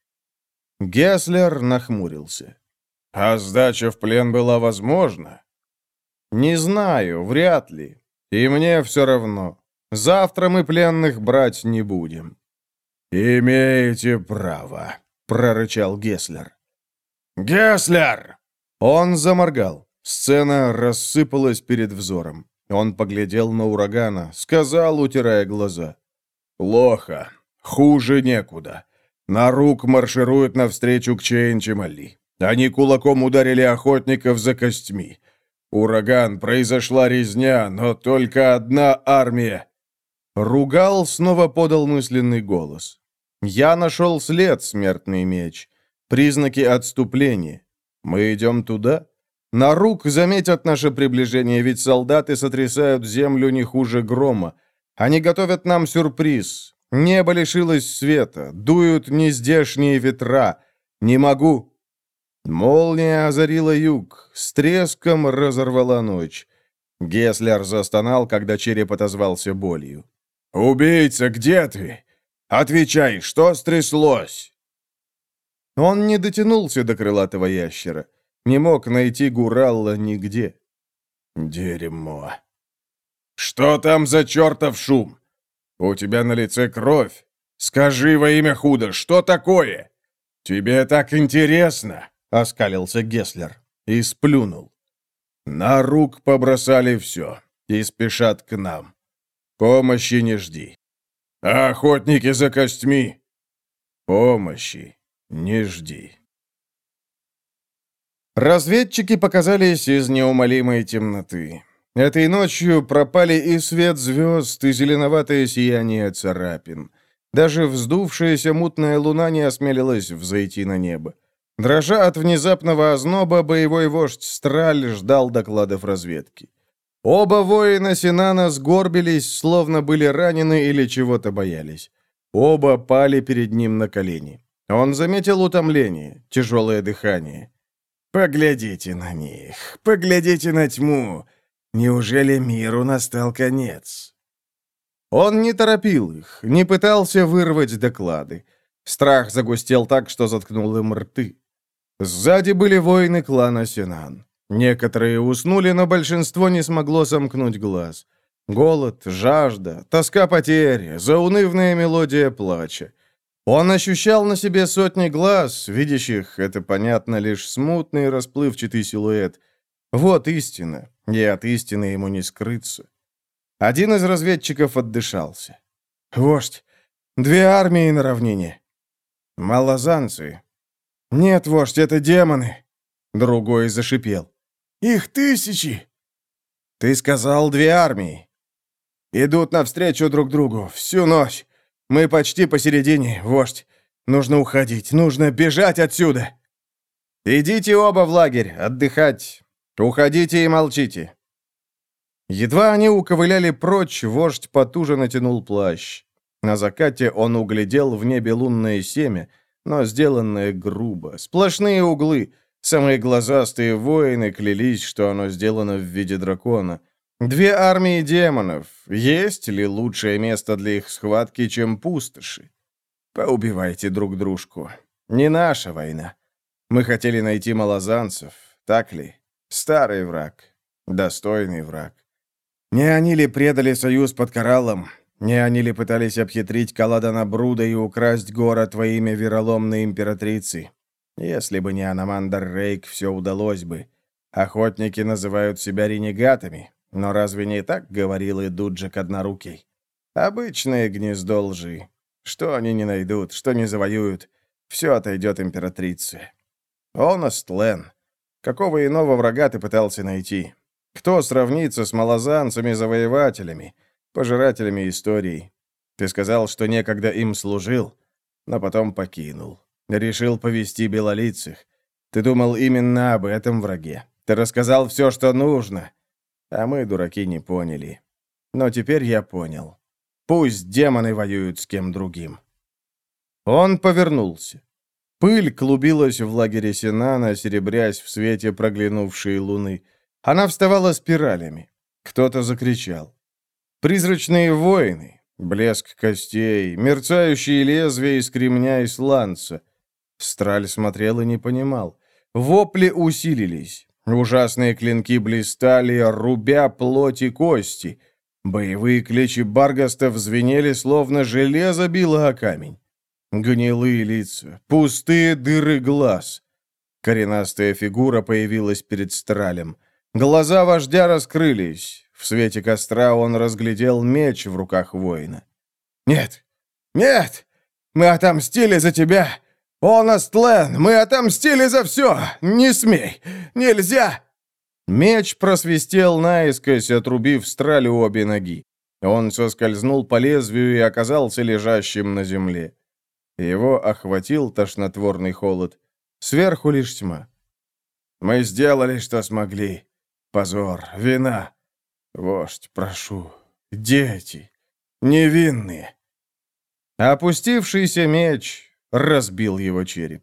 Гесслер нахмурился. «А сдача в плен была возможна?» «Не знаю, вряд ли. И мне все равно. Завтра мы пленных брать не будем». «Имеете право», — прорычал Гесслер. «Геслер!» Он заморгал. Сцена рассыпалась перед взором. Он поглядел на урагана, сказал, утирая глаза. «Плохо. Хуже некуда. Нарук марширует навстречу к Чейн-Чемали. Они кулаком ударили охотников за костьми. Ураган, произошла резня, но только одна армия». Ругал снова подал мысленный голос. «Я нашел след, смертный меч. Признаки отступления. Мы идем туда? Нарук заметят наше приближение, ведь солдаты сотрясают землю не хуже грома. Они готовят нам сюрприз. Небо лишилось света, дуют нездешние ветра. Не могу». Молния озарила юг, с треском разорвала ночь. Геслер застонал, когда череп отозвался болью. «Убийца, где ты? Отвечай, что стряслось?» Он не дотянулся до крылатого ящера. Не мог найти Гуралла нигде. «Дерьмо! Что там за чертов шум? У тебя на лице кровь. Скажи во имя худа, что такое? Тебе так интересно!» — оскалился Геслер и сплюнул. «Нарук побросали все и спешат к нам. Помощи не жди. А охотники за костьми? Помощи не жди». Разведчики показались из неумолимой темноты. Этой ночью пропали и свет звезд, и зеленоватое сияние царапин. Даже вздувшаяся мутная луна не осмелилась взойти на небо. Дрожа от внезапного озноба, боевой вождь Страль ждал докладов разведки. Оба воина Синана сгорбились, словно были ранены или чего-то боялись. Оба пали перед ним на колени. Он заметил утомление, тяжелое дыхание. «Поглядите на них, поглядите на тьму. Неужели миру настал конец?» Он не торопил их, не пытался вырвать доклады. Страх загустел так, что заткнул им рты. Сзади были воины клана Синан. Некоторые уснули, но большинство не смогло сомкнуть глаз. Голод, жажда, тоска потери, заунывная мелодия плача. Он ощущал на себе сотни глаз, видящих, это понятно, лишь смутный расплывчатый силуэт. Вот истина, и от истины ему не скрыться. Один из разведчиков отдышался. «Вождь, две армии на равнине». «Малозанцы». «Нет, вождь, это демоны». Другой зашипел. «Их тысячи!» «Ты сказал, две армии». «Идут навстречу друг другу всю ночь. Мы почти посередине, вождь. Нужно уходить, нужно бежать отсюда». «Идите оба в лагерь, отдыхать. Уходите и молчите». Едва они уковыляли прочь, вождь потуже натянул плащ. На закате он углядел в небе лунное семя, но сделанное грубо. Сплошные углы. Самые глазастые воины клялись, что оно сделано в виде дракона. Две армии демонов. Есть ли лучшее место для их схватки, чем пустоши? Поубивайте друг дружку. Не наша война. Мы хотели найти малозанцев, так ли? Старый враг. Достойный враг. Не они ли предали союз под Кораллом? Не они ли пытались обхитрить Каладана Бруда и украсть город во имя вероломной императрицы? Если бы не Аномандр Рейк, все удалось бы. Охотники называют себя ренегатами, но разве не так говорил и Дуджик Однорукий? Обычное гнездо лжи. Что они не найдут, что не завоюют, все отойдет императрице. Оност Лен. Какого иного врага ты пытался найти? Кто сравнится с малозанцами-завоевателями, пожирателями историй? Ты сказал, что некогда им служил, но потом покинул. Решил повести белолицых. Ты думал именно об этом враге. Ты рассказал все, что нужно. А мы, дураки, не поняли. Но теперь я понял. Пусть демоны воюют с кем другим. Он повернулся. Пыль клубилась в лагере Синана, серебрясь в свете проглянувшей луны. Она вставала спиралями. Кто-то закричал. Призрачные воины, блеск костей, мерцающие лезвия из кремня и сланца. Страль смотрел и не понимал. Вопли усилились. Ужасные клинки блистали, рубя плоть и кости. Боевые кличи баргастов звенели, словно железо било о камень. Гнилые лица, пустые дыры глаз. Коренастая фигура появилась перед Стралем. Глаза вождя раскрылись. В свете костра он разглядел меч в руках воина. «Нет! Нет! Мы отомстили за тебя! Онаст Лен, мы отомстили за все! Не смей! Нельзя!» Меч просвистел наискось, отрубив Стралю обе ноги. Он соскользнул по лезвию и оказался лежащим на земле. Его охватил тошнотворный холод. Сверху лишь тьма. «Мы сделали, что смогли. Позор, вина. Вождь, прошу. Дети. Невинные». Опустившийся меч разбил его череп.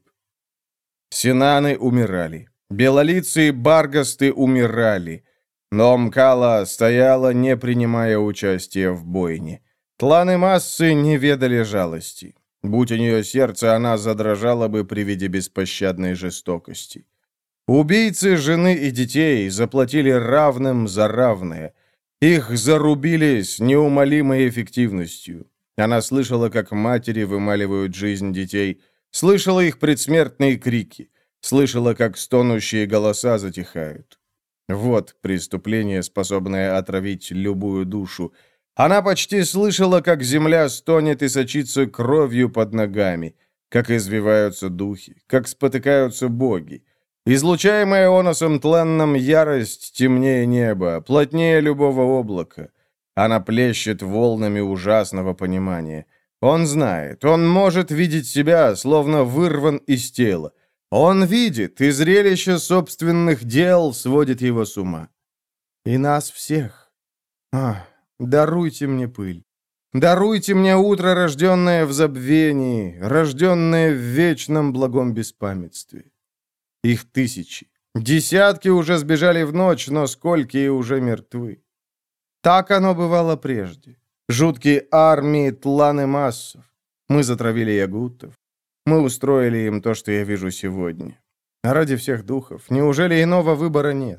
Синаны умирали. Белолицые баргасты умирали. Но Мкала стояла, не принимая участия в бойне. Тланы массы не ведали жалости. Будь у нее сердце, она задрожала бы при виде беспощадной жестокости. Убийцы жены и детей заплатили равным за равное. Их зарубили с неумолимой эффективностью. Она слышала, как матери вымаливают жизнь детей, слышала их предсмертные крики, слышала, как стонущие голоса затихают. Вот преступление, способное отравить любую душу. Она почти слышала, как земля стонет и сочится кровью под ногами, как извиваются духи, как спотыкаются боги. Излучаемая Оносом Тленном ярость темнее неба, плотнее любого облака. Она плещет волнами ужасного понимания. Он знает, он может видеть себя, словно вырван из тела. Он видит, и зрелище собственных дел сводит его с ума. И нас всех. Ах, даруйте мне пыль. Даруйте мне утро, рожденное в забвении, рожденное в вечном благом беспамятстве. Их тысячи. Десятки уже сбежали в ночь, но сколькие уже мертвы. Так оно бывало прежде. Жуткие армии, тланы массов. Мы затравили ягутов. Мы устроили им то, что я вижу сегодня. А ради всех духов, неужели иного выбора нет?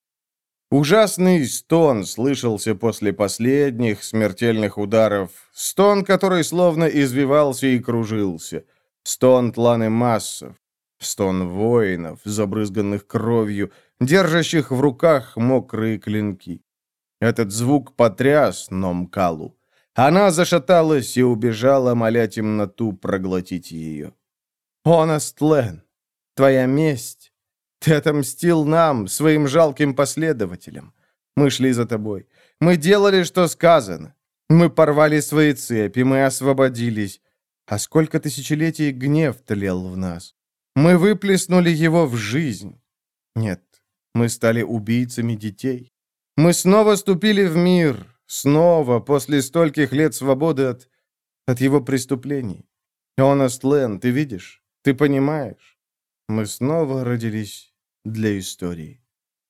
Ужасный стон слышался после последних смертельных ударов. Стон, который словно извивался и кружился. Стон тланы массов. Стон воинов, забрызганных кровью, держащих в руках мокрые клинки. Этот звук потряс Номкалу. Она зашаталась и убежала, моля темноту проглотить ее. «Онаст Лен, твоя месть. Ты отомстил нам, своим жалким последователям. Мы шли за тобой. Мы делали, что сказано. Мы порвали свои цепи, мы освободились. А сколько тысячелетий гнев тлел в нас. Мы выплеснули его в жизнь. Нет, мы стали убийцами детей. Мы снова ступили в мир, снова, после стольких лет свободы от, от его преступлений. Онаст Лен, ты видишь? Ты понимаешь? Мы снова родились для истории.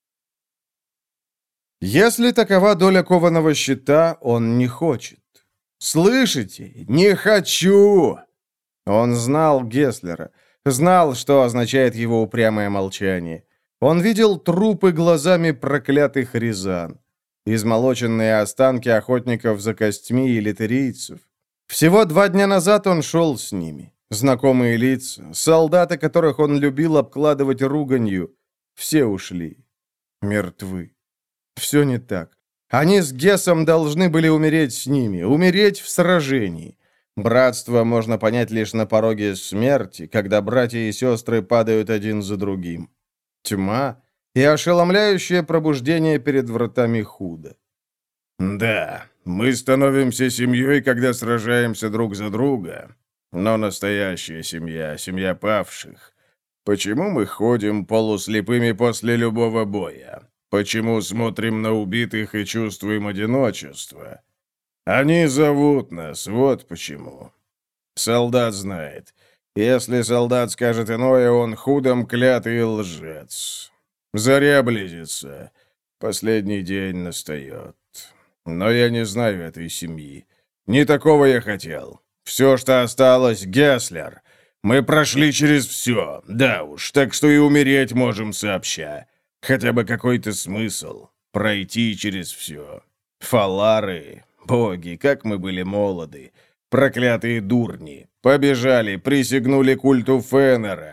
Если такова доля кованого щита, он не хочет. Слышите? Не хочу! Он знал Гесслера, знал, что означает его упрямое молчание. Он видел трупы глазами проклятых рязан, измолоченные останки охотников за костьми и литерийцев. Всего два дня назад он шел с ними. Знакомые лица, солдаты, которых он любил обкладывать руганью, все ушли. Мертвы. Все не так. Они с Гесом должны были умереть с ними, умереть в сражении. Братство можно понять лишь на пороге смерти, когда братья и сестры падают один за другим. Тьма и ошеломляющее пробуждение перед вратами Худа. Да, мы становимся семьей, когда сражаемся друг за друга. Но настоящая семья, семья павших. Почему мы ходим полуслепыми после любого боя? Почему смотрим на убитых и чувствуем одиночество? Они зовут нас, вот почему. Солдат знает. Если солдат скажет иное, он худом клятый лжец. Заря близится. Последний день настает. Но я не знаю этой семьи. Не такого я хотел. Все, что осталось, Гесслер. Мы прошли через все, да уж, так что и умереть можем сообща. Хотя бы какой-то смысл. Пройти через все. Фалары, боги, как мы были молоды. Проклятые дурни. Побежали, присягнули культу Феннера.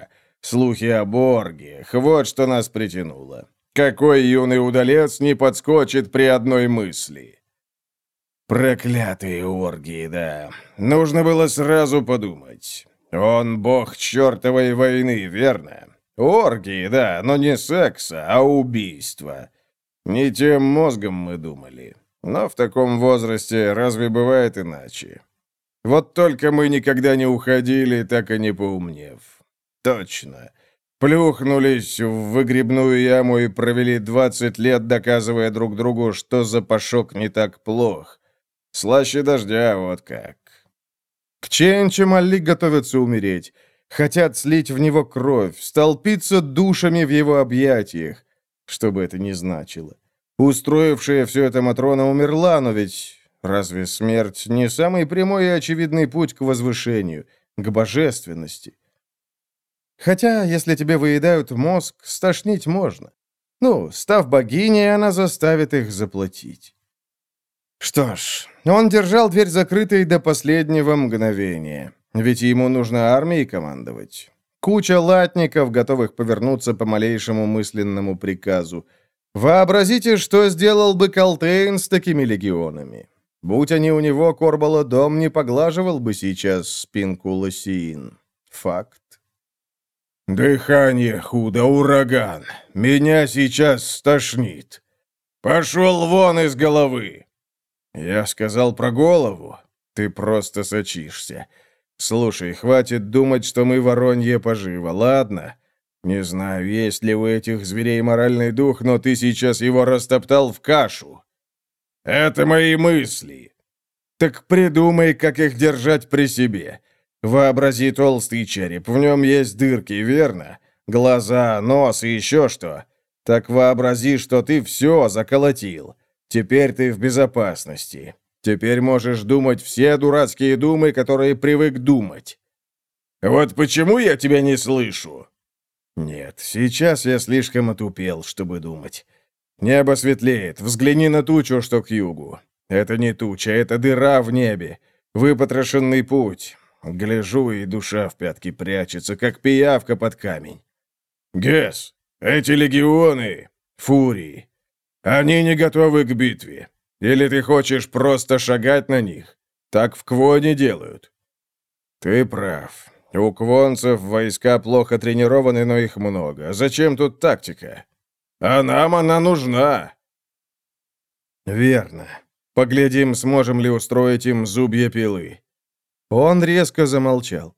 Слухи о Боргиях, вот что нас притянуло. Какой юный удалец не подскочит при одной мысли? Проклятые оргии, да. Нужно было сразу подумать. Он бог чертовой войны, верно? Оргии, да, но не секса, а убийства. Не тем мозгом мы думали. Но в таком возрасте разве бывает иначе? Вот только мы никогда не уходили, так и не поумнев. Точно. Плюхнулись в выгребную яму и провели двадцать лет, доказывая друг другу, что запашок не так плох. Слаще дождя, вот как. К Ченче Мали готовятся умереть. Хотят слить в него кровь, столпиться душами в его объятиях. Что бы это ни значило. Устроившая все это Матрона умерла, но ведь разве смерть не самый прямой и очевидный путь к возвышению, к божественности? Хотя, если тебе выедают мозг, стошнить можно. Ну, став богиней, она заставит их заплатить. Что ж, он держал дверь закрытой до последнего мгновения. Ведь ему нужно армией командовать. Куча латников, готовых повернуться по малейшему мысленному приказу. Вообразите, что сделал бы Калтейн с такими легионами. Будь они у него, Корбала дом не поглаживал бы сейчас спинку Лосиин. Факт. Дыхание худо, ураган. Меня сейчас стошнит. Пошел вон из головы. Я сказал про голову. Ты просто сочишься. Слушай, хватит думать, что мы воронье поживо, ладно? Не знаю, есть ли у этих зверей моральный дух, но ты сейчас его растоптал в кашу. Это мои мысли. Так придумай, как их держать при себе. Вообрази толстый череп, в нем есть дырки, верно? Глаза, нос и еще что. Так вообрази, что ты все заколотил. Теперь ты в безопасности. Теперь можешь думать все дурацкие думы, которые привык думать. Вот почему я тебя не слышу? Нет, сейчас я слишком отупел, чтобы думать. Небо светлеет, взгляни на тучу, что к югу. Это не туча, это дыра в небе. Выпотрошенный путь. Гляжу, и душа в пятки прячется, как пиявка под камень. Гес, эти легионы, фурии, они не готовы к битве. Или ты хочешь просто шагать на них? Так в Квоне делают. Ты прав. У квонцев войска плохо тренированы, но их много. Зачем тут тактика? А нам она нужна. Верно. Поглядим, сможем ли устроить им зубья пилы. Он резко замолчал.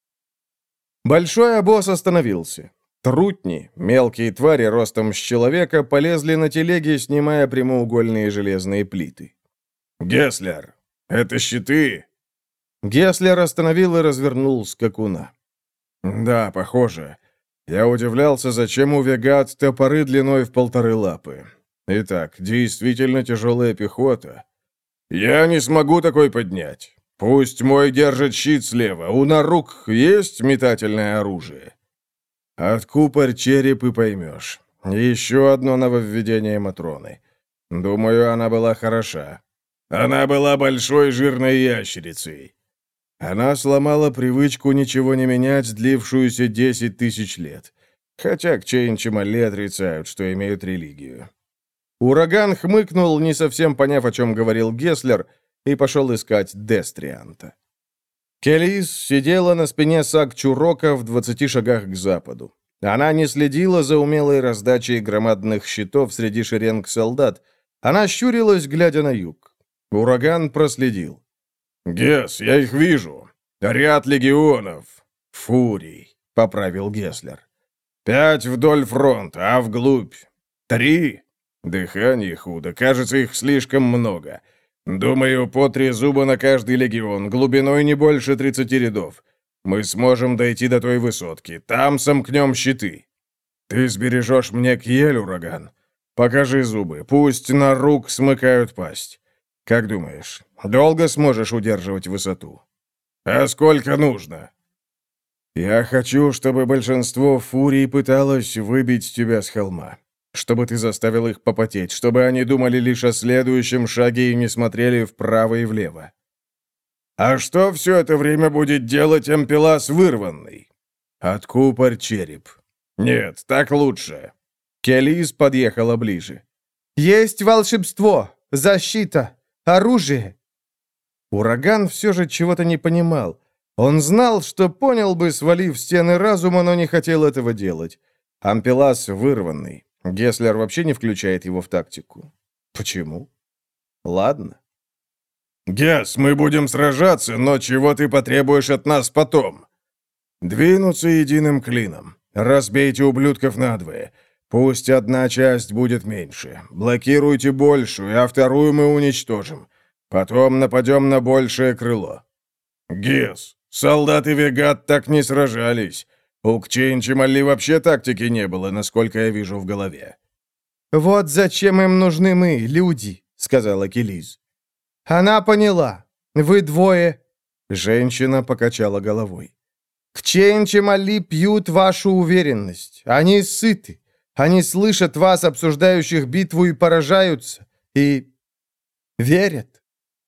Большой обоз остановился. Трутни, мелкие твари ростом с человека, полезли на телеги, снимая прямоугольные железные плиты. «Геслер, это щиты?» Геслер остановил и развернул скакуна. «Да, похоже. Я удивлялся, зачем у Вегат топоры длиной в полторы лапы. Итак, действительно тяжелая пехота. Я не смогу такой поднять. Пусть мой держит щит слева. У Нарук есть метательное оружие?» «Откупорь череп и поймешь. Еще одно нововведение Матроны. Думаю, она была хороша. Она была большой жирной ящерицей. Она сломала привычку ничего не менять, длившуюся десять тысяч лет. Хотя к Чейн-Чемали отрицают, что имеют религию». Ураган хмыкнул, не совсем поняв, о чем говорил Геслер, и пошел искать Дестрианта. Келис сидела на спине Сак-Чурока в двадцати шагах к западу. Она не следила за умелой раздачей громадных щитов среди шеренг солдат. Она щурилась, глядя на юг. Ураган проследил. «Гес, я их вижу. Ряд легионов. Фурий», — поправил Геслер. «Пять вдоль фронта, а вглубь. Три. Дыхание худо. Кажется, их слишком много. Думаю, по три зуба на каждый легион, глубиной не больше тридцати рядов. Мы сможем дойти до той высотки. Там сомкнем щиты. Ты сбережешь мне Кьель, ураган. Покажи зубы. Пусть на рук смыкают пасть. Как думаешь, долго сможешь удерживать высоту? А сколько нужно? Я хочу, чтобы большинство фурий пыталось выбить тебя с холма. Чтобы ты заставил их попотеть, чтобы они думали лишь о следующем шаге и не смотрели вправо и влево. А что все это время будет делать Ампелас вырванный? Откупорь череп. Нет, так лучше. Келис подъехала ближе. «Есть волшебство, защита, оружие!» Ураган все же чего-то не понимал. Он знал, что понял бы, свалив стены разума, но не хотел этого делать. Ампелас вырванный. Геслер вообще не включает его в тактику. Почему? Ладно. Гес, мы будем сражаться, но чего ты потребуешь от нас потом? Двинуться единым клином. Разбейте ублюдков надвое. Пусть одна часть будет меньше. Блокируйте большую, а вторую мы уничтожим. Потом нападем на большее крыло. Гес, солдаты Вегат так не сражались. У Кчейн-Чемали вообще тактики не было, насколько я вижу в голове. «Вот зачем им нужны мы, люди», — сказала Келис. «Она поняла. Вы двое». Женщина покачала головой. «Кчейн-Чемали пьют вашу уверенность. Они сыты. Они слышат вас, обсуждающих битву, и поражаются. И верят».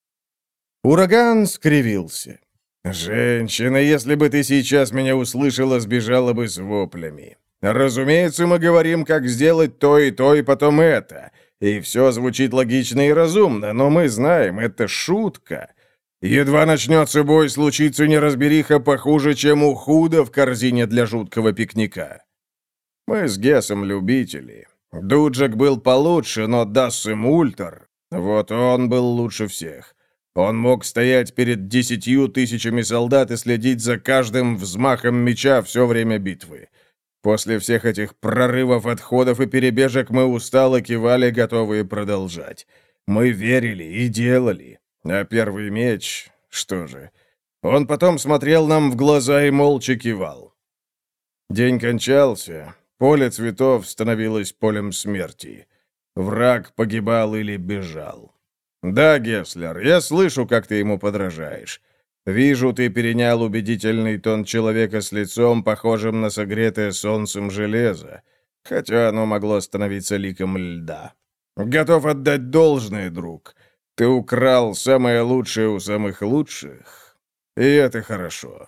Ураган скривился. «Женщина, если бы ты сейчас меня услышала, сбежала бы с воплями. Разумеется, мы говорим, как сделать то и то, и потом это. И все звучит логично и разумно, но мы знаем, это шутка. Едва начнется бой, случится неразбериха похуже, чем у худа в корзине для жуткого пикника. Мы с Гесом любители. Дуджек был получше, но Дассем Ультер, вот он был лучше всех. Он мог стоять перед десятью тысячами солдат и следить за каждым взмахом меча все время битвы. После всех этих прорывов, отходов и перебежек мы устало кивали, готовые продолжать. Мы верили и делали. А первый меч, что же, он потом смотрел нам в глаза и молча кивал. День кончался, поле цветов становилось полем смерти. Враг погибал или бежал. Да, Геслер, я слышу, как ты ему подражаешь. Вижу, ты перенял убедительный тон человека с лицом, похожим на согретое солнцем железо, хотя оно могло становиться ликом льда. Готов отдать должное, друг. Ты украл самое лучшее у самых лучших, и это хорошо.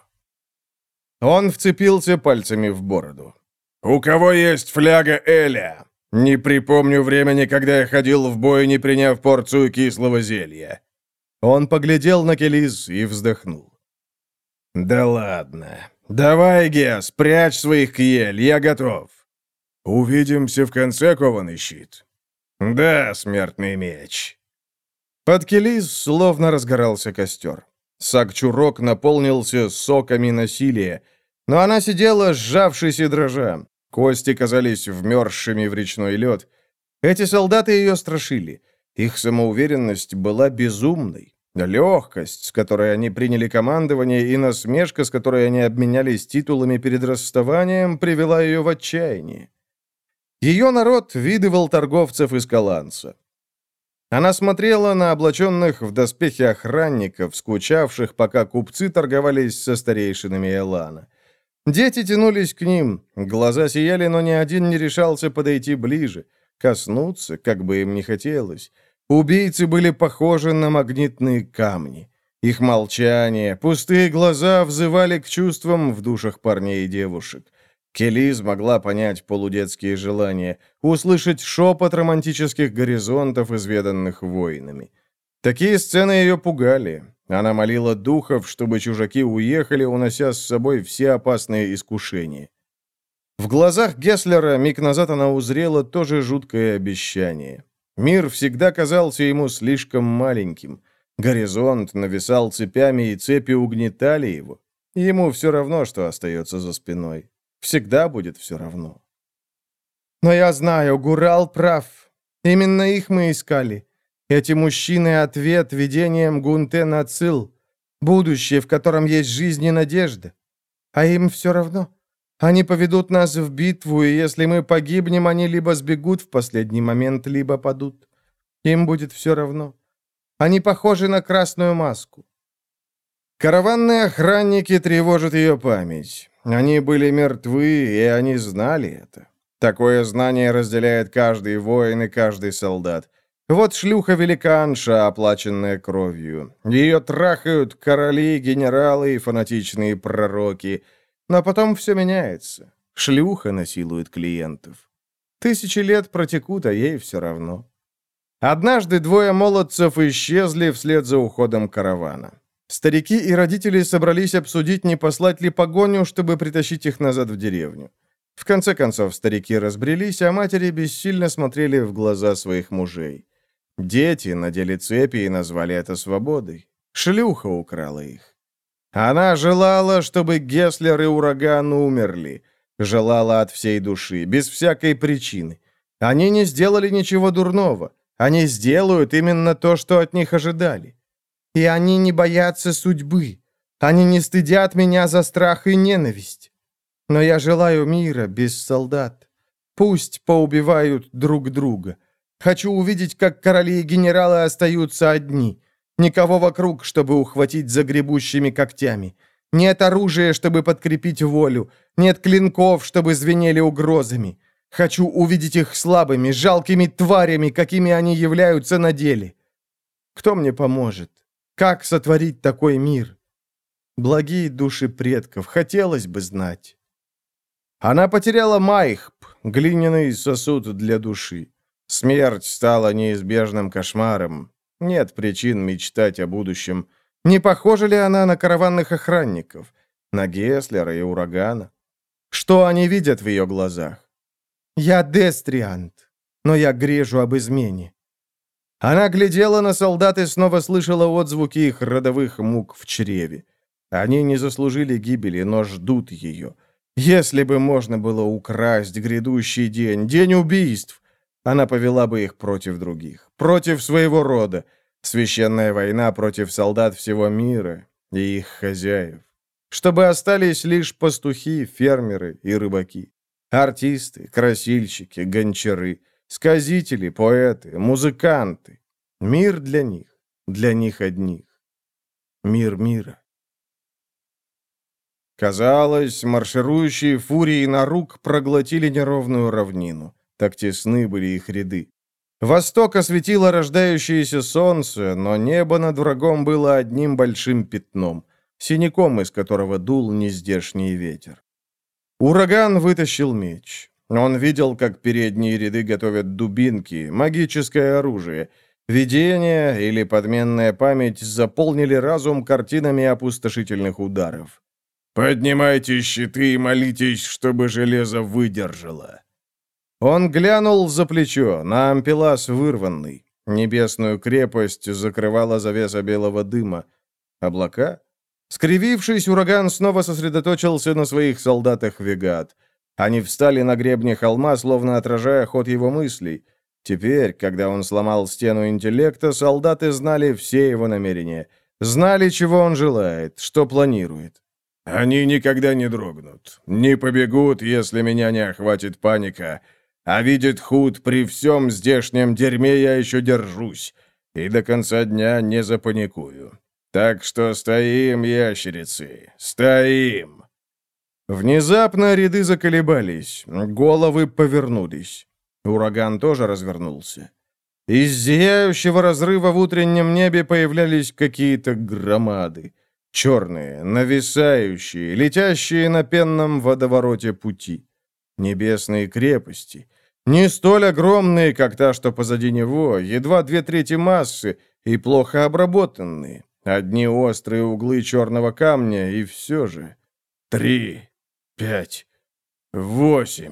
Он вцепился пальцами в бороду. «У кого есть фляга Эля? Не припомню времени, когда я ходил в бой, не приняв порцию кислого зелья». Он поглядел на Келис и вздохнул. «Да ладно. Давай, Гес, прячь своих кьель, я готов. Увидимся в конце, кованый щит». «Да, смертный меч». Под Келис словно разгорался костер. Сакчурок наполнился соками насилия, но она сидела, сжавшись и дрожа. Кости казались вмерзшими в речной лед. Эти солдаты ее страшили. Их самоуверенность была безумной. Легкость, с которой они приняли командование, и насмешка, с которой они обменялись титулами перед расставанием, привела ее в отчаяние. Ее народ видывал торговцев из Каланца. Она смотрела на облаченных в доспехи охранников, скучавших, пока купцы торговались со старейшинами Элана. Дети тянулись к ним, глаза сияли, но ни один не решался подойти ближе, коснуться, как бы им ни хотелось. Убийцы были похожи на магнитные камни. Их молчание, пустые глаза взывали к чувствам в душах парней и девушек. Келис могла понять полудетские желания, услышать шепот романтических горизонтов, изведанных воинами. Такие сцены ее пугали. Она молила духов, чтобы чужаки уехали, унося с собой все опасные искушения. В глазах Геслера миг назад она узрела тоже жуткое обещание. Мир всегда казался ему слишком маленьким. Горизонт нависал цепями, и цепи угнетали его. Ему все равно, что остается за спиной. Всегда будет все равно. «Но я знаю, Гурал прав. Именно их мы искали. Эти мужчины — ответ видением Гунтена Цил. Будущее, в котором есть жизнь и надежда. А им все равно. Они поведут нас в битву, и если мы погибнем, они либо сбегут в последний момент, либо падут. Им будет все равно. Они похожи на красную маску». Караванные охранники тревожат ее память. Они были мертвы, и они знали это. Такое знание разделяет каждый воин и каждый солдат. Вот шлюха-великанша, оплаченная кровью. Ее трахают короли, генералы и фанатичные пророки. Но потом все меняется. Шлюха насилует клиентов. Тысячи лет протекут, а ей все равно. Однажды двое молодцев исчезли вслед за уходом каравана. Старики и родители собрались обсудить, не послать ли погоню, чтобы притащить их назад в деревню. В конце концов, старики разбрелись, а матери бессильно смотрели в глаза своих мужей. Дети надели цепи и назвали это свободой. Шлюха украла их. Она желала, чтобы Гесслер и Ураган умерли. Желала от всей души, без всякой причины. Они не сделали ничего дурного. Они сделают именно то, что от них ожидали. И они не боятся судьбы. Они не стыдят меня за страх и ненависть. Но я желаю мира без солдат. Пусть поубивают друг друга. Хочу увидеть, как короли и генералы остаются одни. Никого вокруг, чтобы ухватить загребущими когтями. Нет оружия, чтобы подкрепить волю. Нет клинков, чтобы звенели угрозами. Хочу увидеть их слабыми, жалкими тварями, какими они являются на деле. Кто мне поможет? Как сотворить такой мир? Благие души предков, хотелось бы знать. Она потеряла майхп, глиняный сосуд для души. Смерть стала неизбежным кошмаром. Нет причин мечтать о будущем. Не похожа ли она на караванных охранников? На Гесслера и Урагана? Что они видят в ее глазах? Я Дестриант, но я грежу об измене. Она глядела на солдат и снова слышала отзвуки их родовых мук в чреве. Они не заслужили гибели, но ждут ее. Если бы можно было украсть грядущий день, день убийств, она повела бы их против других, против своего рода. Священная война против солдат всего мира и их хозяев. Чтобы остались лишь пастухи, фермеры и рыбаки. Артисты, красильщики, гончары, сказители, поэты, музыканты. Мир для них, для них одних. Мир мира. Казалось, марширующие фурии Нарук проглотили неровную равнину. Так тесны были их ряды. Восток осветило рождающееся солнце, но небо над врагом было одним большим пятном, синяком, из которого дул нездешний ветер. Ураган вытащил меч. Он видел, как передние ряды готовят дубинки, магическое оружие. Видение или подменная память заполнили разум картинами опустошительных ударов. «Поднимайте щиты и молитесь, чтобы железо выдержало». Он глянул за плечо, на ампелас вырванный. Небесную крепость закрывала завеса белого дыма. Облака? Скривившись, Ураган снова сосредоточился на своих солдатах Вегат. Они встали на гребне холма, словно отражая ход его мыслей. Теперь, когда он сломал стену интеллекта, солдаты знали все его намерения. Знали, чего он желает, что планирует. «Они никогда не дрогнут, не побегут, если меня не охватит паника. А видит Худ, при всем здешнем дерьме я еще держусь, и до конца дня не запаникую. Так что стоим, ящерицы, стоим!» Внезапно ряды заколебались, головы повернулись. Ураган тоже развернулся. Из зияющего разрыва в утреннем небе появлялись какие-то громады. Черные, нависающие, летящие на пенном водовороте пути. Небесные крепости. Не столь огромные, как та, что позади него, едва две трети массы и плохо обработанные. Одни острые углы черного камня, и все же... Три, пять, восемь.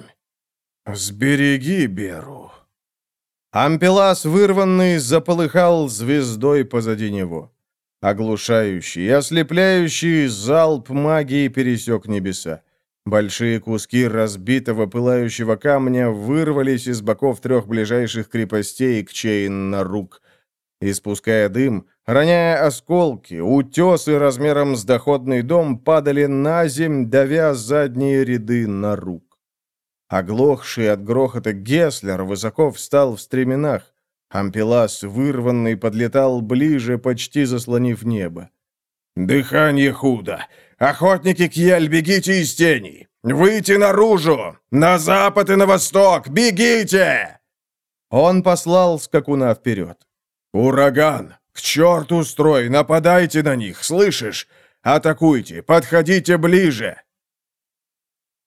Сбереги Беру. Ампелас, вырванный, заполыхал звездой позади него. Оглушающий, ослепляющий залп магии пересек небеса. Большие куски разбитого пылающего камня вырвались из боков трех ближайших крепостей к Чейн-Нарук. Испуская дым, роняя осколки, утесы размером с доходный дом падали на земь, давя задние ряды Нарук. Оглохший от грохота Гесслер высоко встал в стременах. Ампелас, вырванный, подлетал ближе, почти заслонив небо. «Дыхание Худа! Охотники Кьель, бегите из тени! Выйти наружу! На запад и на восток! Бегите!» Он послал скакуна вперед. «Ураган! К черту строй! Нападайте на них! Слышишь? Атакуйте! Подходите ближе!»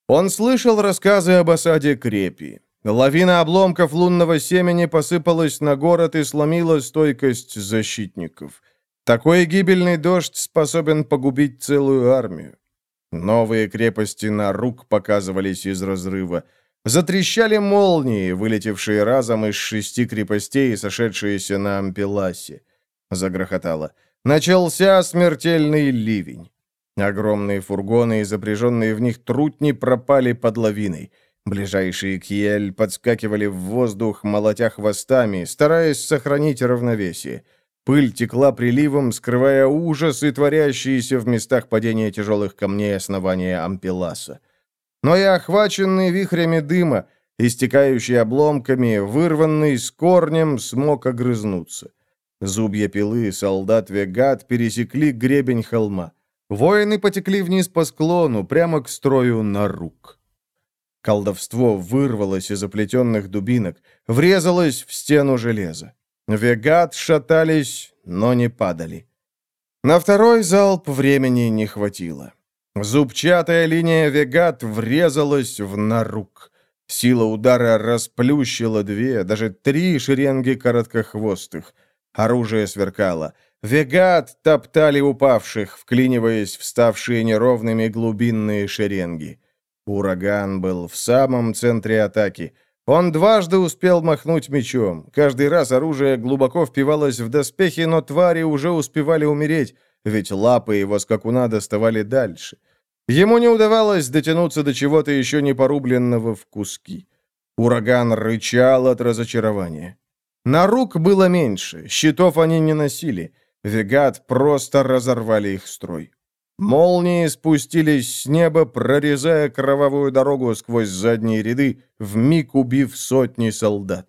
Он слышал рассказы об осаде крепи. Лавина обломков лунного семени посыпалась на город и сломила стойкость защитников. Такой гибельный дождь способен погубить целую армию. Новые крепости на рук показывались из разрыва. Затрещали молнии, вылетевшие разом из шести крепостей и сошедшиеся на Ампеласе. Загрохотало. Начался смертельный ливень. Огромные фургоны и запряженные в них трутни пропали под лавиной. Ближайшие Кьель подскакивали в воздух, молотя хвостами, стараясь сохранить равновесие. Пыль текла приливом, скрывая ужасы, творящиеся в местах падения тяжелых камней основания Ампеласа. Но и охваченный вихрями дыма, истекающий обломками, вырванный с корнем, смог огрызнуться. Зубья пилы солдат Вегат пересекли гребень холма. Воины потекли вниз по склону, прямо к строю на рук. Колдовство вырвалось из оплетенных дубинок, врезалось в стену железа. Вегат шатались, но не падали. На второй залп времени не хватило. Зубчатая линия Вегат врезалась в нарук. Сила удара расплющила две, даже три шеренги короткохвостых. Оружие сверкало. Вегат топтали упавших, вклиниваясь в ставшие неровными глубинные шеренги. Ураган был в самом центре атаки. Он дважды успел махнуть мечом. Каждый раз оружие глубоко впивалось в доспехи, но твари уже успевали умереть, ведь лапы его скакуна доставали дальше. Ему не удавалось дотянуться до чего-то еще не порубленного в куски. Ураган рычал от разочарования. Нарук было меньше, щитов они не носили. Вегат просто разорвали их строй. Молнии спустились с неба, прорезая кровавую дорогу сквозь задние ряды, вмиг убив сотни солдат.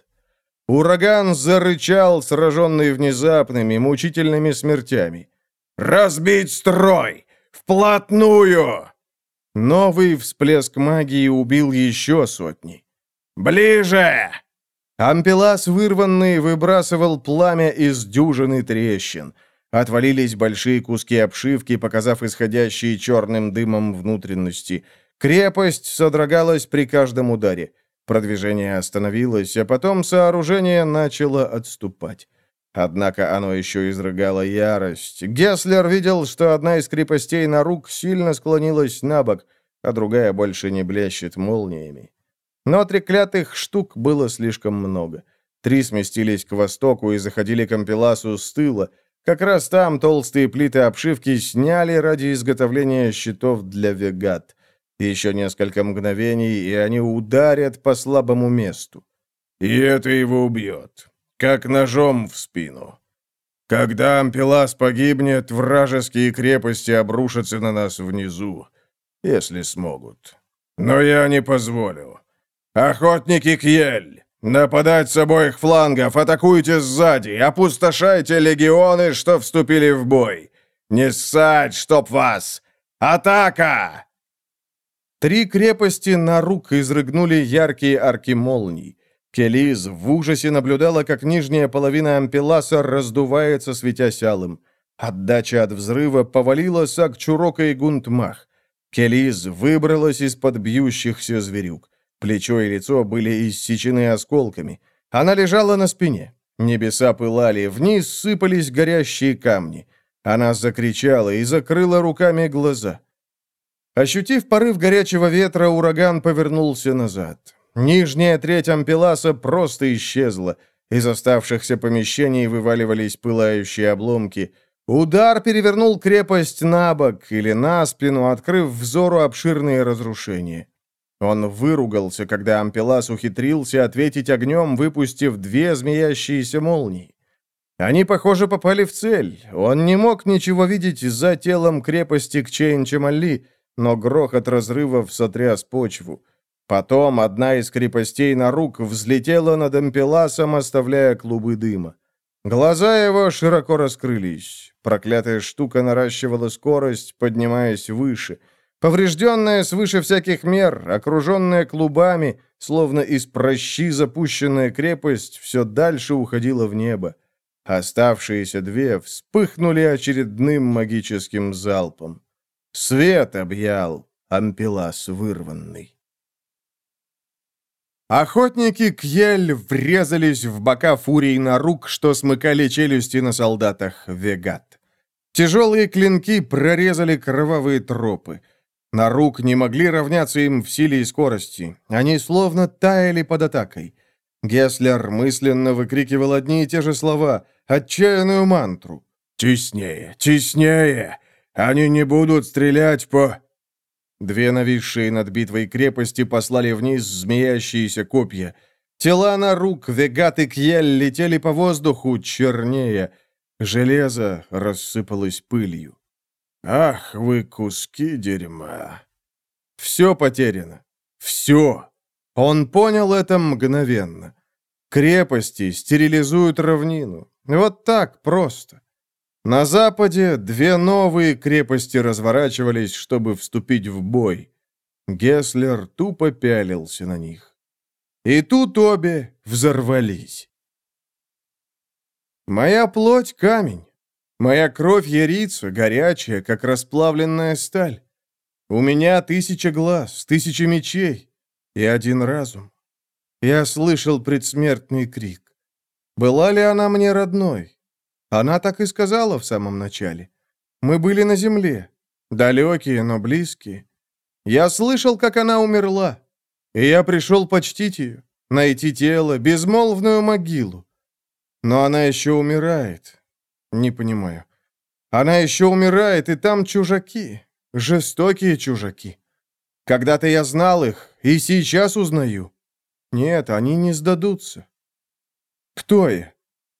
Ураган зарычал, сраженный внезапными, мучительными смертями. «Разбить строй! Вплотную!» Новый всплеск магии убил еще сотни. «Ближе!» Ампелас, вырванный, выбрасывал пламя из дюжины трещин. Отвалились большие куски обшивки, показав исходящие черным дымом внутренности. Крепость содрогалась при каждом ударе. Продвижение остановилось, а потом сооружение начало отступать. Однако оно еще изрыгало ярость. Геслер видел, что одна из крепостей на рук сильно склонилась на бок, а другая больше не блещет молниями. Но треклятых штук было слишком много. Три сместились к востоку и заходили к Ампеласу с тыла. Как раз там толстые плиты обшивки сняли ради изготовления щитов для Вегат. Еще несколько мгновений, и они ударят по слабому месту. И это его убьет, как ножом в спину. Когда Ампелас погибнет, вражеские крепости обрушатся на нас внизу, если смогут. Но я не позволю. Охотники Кьель! «Нападать с обоих флангов! Атакуйте сзади! Опустошайте легионы, что вступили в бой! Не ссать, чтоб вас! Атака!» Три крепости на рук изрыгнули яркие арки молний. Келиз в ужасе наблюдала, как нижняя половина Ампеласа раздувается, светясь алым. Отдача от взрыва повалила Сакчурока и Гунтмах. Келиз выбралась из-под бьющихся зверюк. Плечо и лицо были иссечены осколками. Она лежала на спине. Небеса пылали, вниз сыпались горящие камни. Она закричала и закрыла руками глаза. Ощутив порыв горячего ветра, ураган повернулся назад. Нижняя треть Ампеласа просто исчезла. Из оставшихся помещений вываливались пылающие обломки. Удар перевернул крепость на бок или на спину, открыв взору обширные разрушения. Он выругался, когда Ампелас ухитрился ответить огнем, выпустив две змеящиеся молнии. Они, похоже, попали в цель. Он не мог ничего видеть за телом крепости Кчейн-Чамалли, но грохот разрывов сотряс почву. Потом одна из крепостей на рук взлетела над Ампеласом, оставляя клубы дыма. Глаза его широко раскрылись. Проклятая штука наращивала скорость, поднимаясь выше. Поврежденная свыше всяких мер, окруженная клубами, словно из прощи запущенная крепость, все дальше уходила в небо. Оставшиеся две вспыхнули очередным магическим залпом. Свет объял Ампелас вырванный. Охотники Кьель врезались в бока фурий на рук, что смыкали челюсти на солдатах Вегат. Тяжелые клинки прорезали кровавые тропы. На рук не могли равняться им в силе и скорости. Они словно таяли под атакой. Геслер мысленно выкрикивал одни и те же слова, отчаянную мантру. «Теснее, теснее! Они не будут стрелять по...» Две нависшие над битвой крепости послали вниз змеящиеся копья. Тела на рук Вегат и Кьель летели по воздуху, чернее. Железо рассыпалось пылью. «Ах вы куски дерьма!» Все потеряно. Все. Он понял это мгновенно. Крепости стерилизуют равнину. Вот так просто. На западе две новые крепости разворачивались, чтобы вступить в бой. Геслер тупо пялился на них. И тут обе взорвались. Моя плоть — камень. Моя кровь — ярица, горячая, как расплавленная сталь. У меня тысяча глаз, тысяча мечей и один разум. Я слышал предсмертный крик. Была ли она мне родной? Она так и сказала в самом начале. Мы были на земле, далекие, но близкие. Я слышал, как она умерла, и я пришел почтить ее, найти тело, безмолвную могилу. Но она еще умирает. Не понимаю. Она еще умирает, и там чужаки, жестокие чужаки. Когда-то я знал их, и сейчас узнаю. Нет, они не сдадутся. Кто я?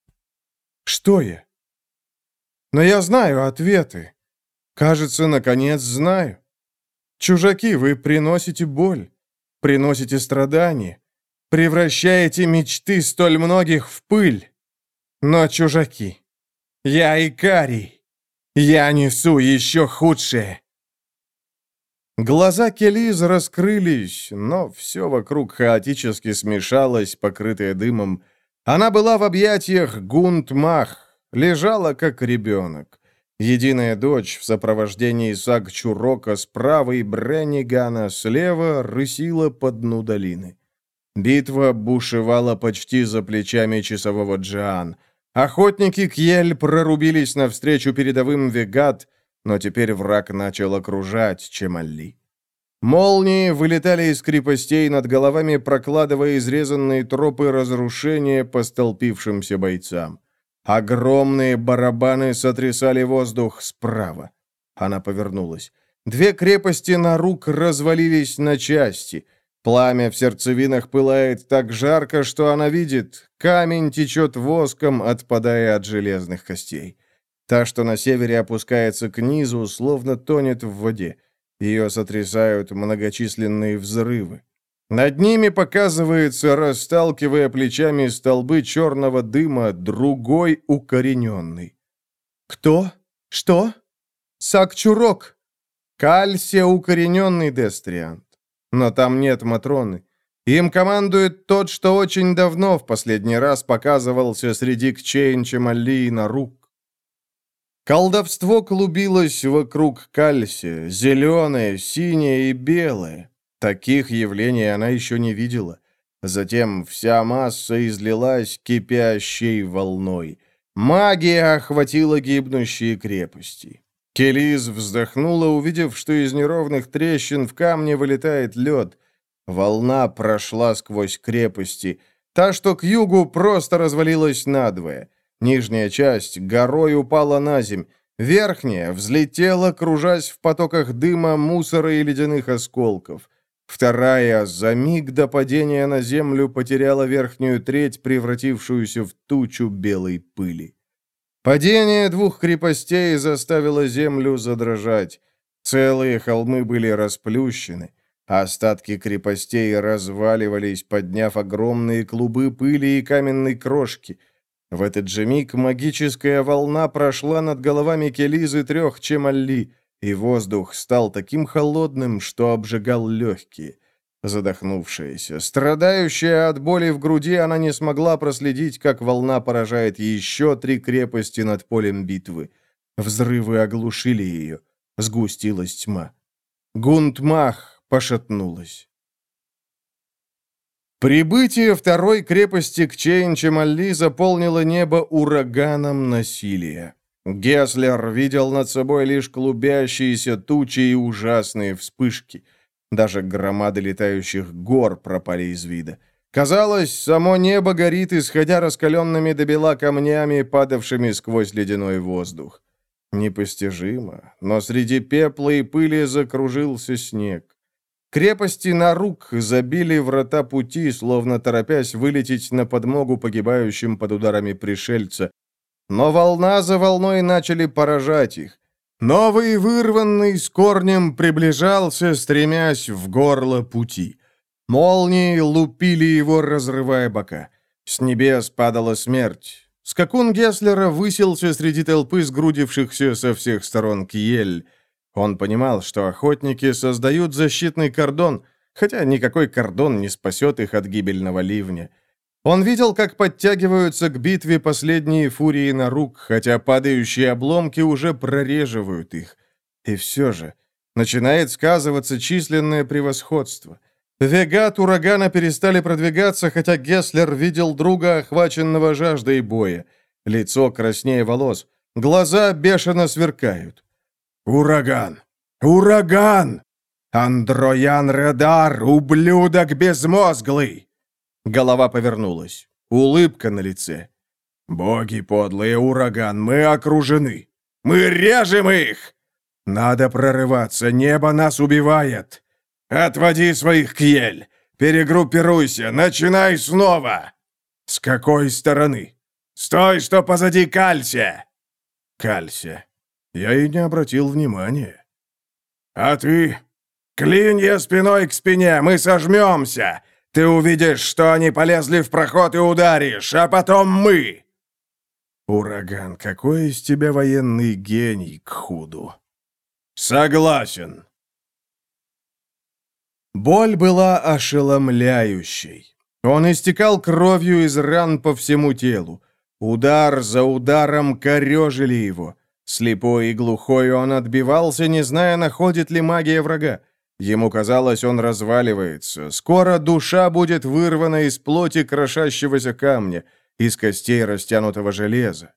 Что я? Но я знаю ответы. Кажется, наконец знаю. Чужаки, вы приносите боль, приносите страдания, превращаете мечты столь многих в пыль. Но чужаки, я Икарий, я несу еще худшее. Глаза Келиз раскрылись, но все вокруг хаотически смешалось, покрытое дымом. Она была в объятиях Гунд-Мах, лежала как ребенок. Единая дочь в сопровождении Саг-Чурока справа и Бреннигана слева рысила по дну долины. Битва бушевала почти за плечами часового Джиан. Охотники Кьель прорубились навстречу передовым Вегат, но теперь враг начал окружать Чемалли. Молнии вылетали из крепостей над головами, прокладывая изрезанные тропы разрушения по столпившимся бойцам. Огромные барабаны сотрясали воздух справа. Она повернулась. Две крепости на рук развалились на части. Пламя в сердцевинах пылает так жарко, что она видит, камень течет воском, отпадая от железных костей. Та, что на севере опускается к низу, словно тонет в воде. Ее сотрясают многочисленные взрывы. Над ними показывается, расталкивая плечами столбы черного дыма, другой укорененный. Кто? Что? Сакчурок. Кальсе укорененный Дестриант. Но там нет Матроны. Им командует тот, что очень давно в последний раз показывался среди Кчейн Чемалли и Нарук. Колдовство клубилось вокруг Кальсе, зеленое, синее и белое. Таких явлений она еще не видела. Затем вся масса излилась кипящей волной. Магия охватила гибнущие крепости. Келиз вздохнула, увидев, что из неровных трещин в камне вылетает лед. Волна прошла сквозь крепости. Та, что к югу, просто развалилась надвое. Нижняя часть горой упала на земь. Верхняя взлетела, кружась в потоках дыма, мусора и ледяных осколков. Вторая, за миг до падения на землю, потеряла верхнюю треть, превратившуюся в тучу белой пыли. Падение двух крепостей заставило землю задрожать. Целые холмы были расплющены. Остатки крепостей разваливались, подняв огромные клубы пыли и каменной крошки. В этот же миг магическая волна прошла над головами Келизы трех Чемалли, и воздух стал таким холодным, что обжигал легкие. Задохнувшаяся, страдающая от боли в груди, она не смогла проследить, как волна поражает еще три крепости над полем битвы. Взрывы оглушили ее. Сгустилась тьма. Гундмах пошатнулась. Прибытие второй крепости к Чейн-Чемалли заполнило небо ураганом насилия. Геслер видел над собой лишь клубящиеся тучи и ужасные вспышки. Даже громады летающих гор пропали из вида. Казалось, само небо горит, исходя раскаленными до бела камнями, падавшими сквозь ледяной воздух. Непостижимо, но среди пепла и пыли закружился снег. Крепости Нарук забили врата пути, словно торопясь вылететь на подмогу погибающим под ударами пришельца. Но волна за волной начали поражать их. Новый вырванный с корнем приближался, стремясь в горло пути. Молнии лупили его, разрывая бока. С небес падала смерть. Скакун Геслера высился среди толпы сгрудившихся со всех сторон Кьель. Он понимал, что охотники создают защитный кордон, хотя никакой кордон не спасет их от гибельного ливня. Он видел, как подтягиваются к битве последние фурии Нарук, хотя падающие обломки уже прореживают их. И все же начинает сказываться численное превосходство. Вегат урагана перестали продвигаться, хотя Геслер видел друга, охваченного жаждой боя. Лицо краснее волос, глаза бешено сверкают. «Ураган! Ураган! Андроян Редар, ублюдок безмозглый!» Голова повернулась. Улыбка на лице. «Боги подлые, ураган, мы окружены! Мы режем их! Надо прорываться, небо нас убивает! Отводи своих Кьель! Перегруппируйся, начинай снова!» «С какой стороны?» «Стой, что позади Калься!» «Калься. Я и не обратил внимания». «А ты? Клинья спиной к спине, мы сожмемся! Ты увидишь, что они полезли в проход и ударишь, а потом мы!» «Ураган, какой из тебя военный гений, к худу!» «Согласен!» Боль была ошеломляющей. Он истекал кровью из ран по всему телу. Удар за ударом корежили его. Слепой и глухой он отбивался, не зная, находит ли магия врага. Ему казалось, он разваливается. Скоро душа будет вырвана из плоти крошащегося камня, из костей растянутого железа.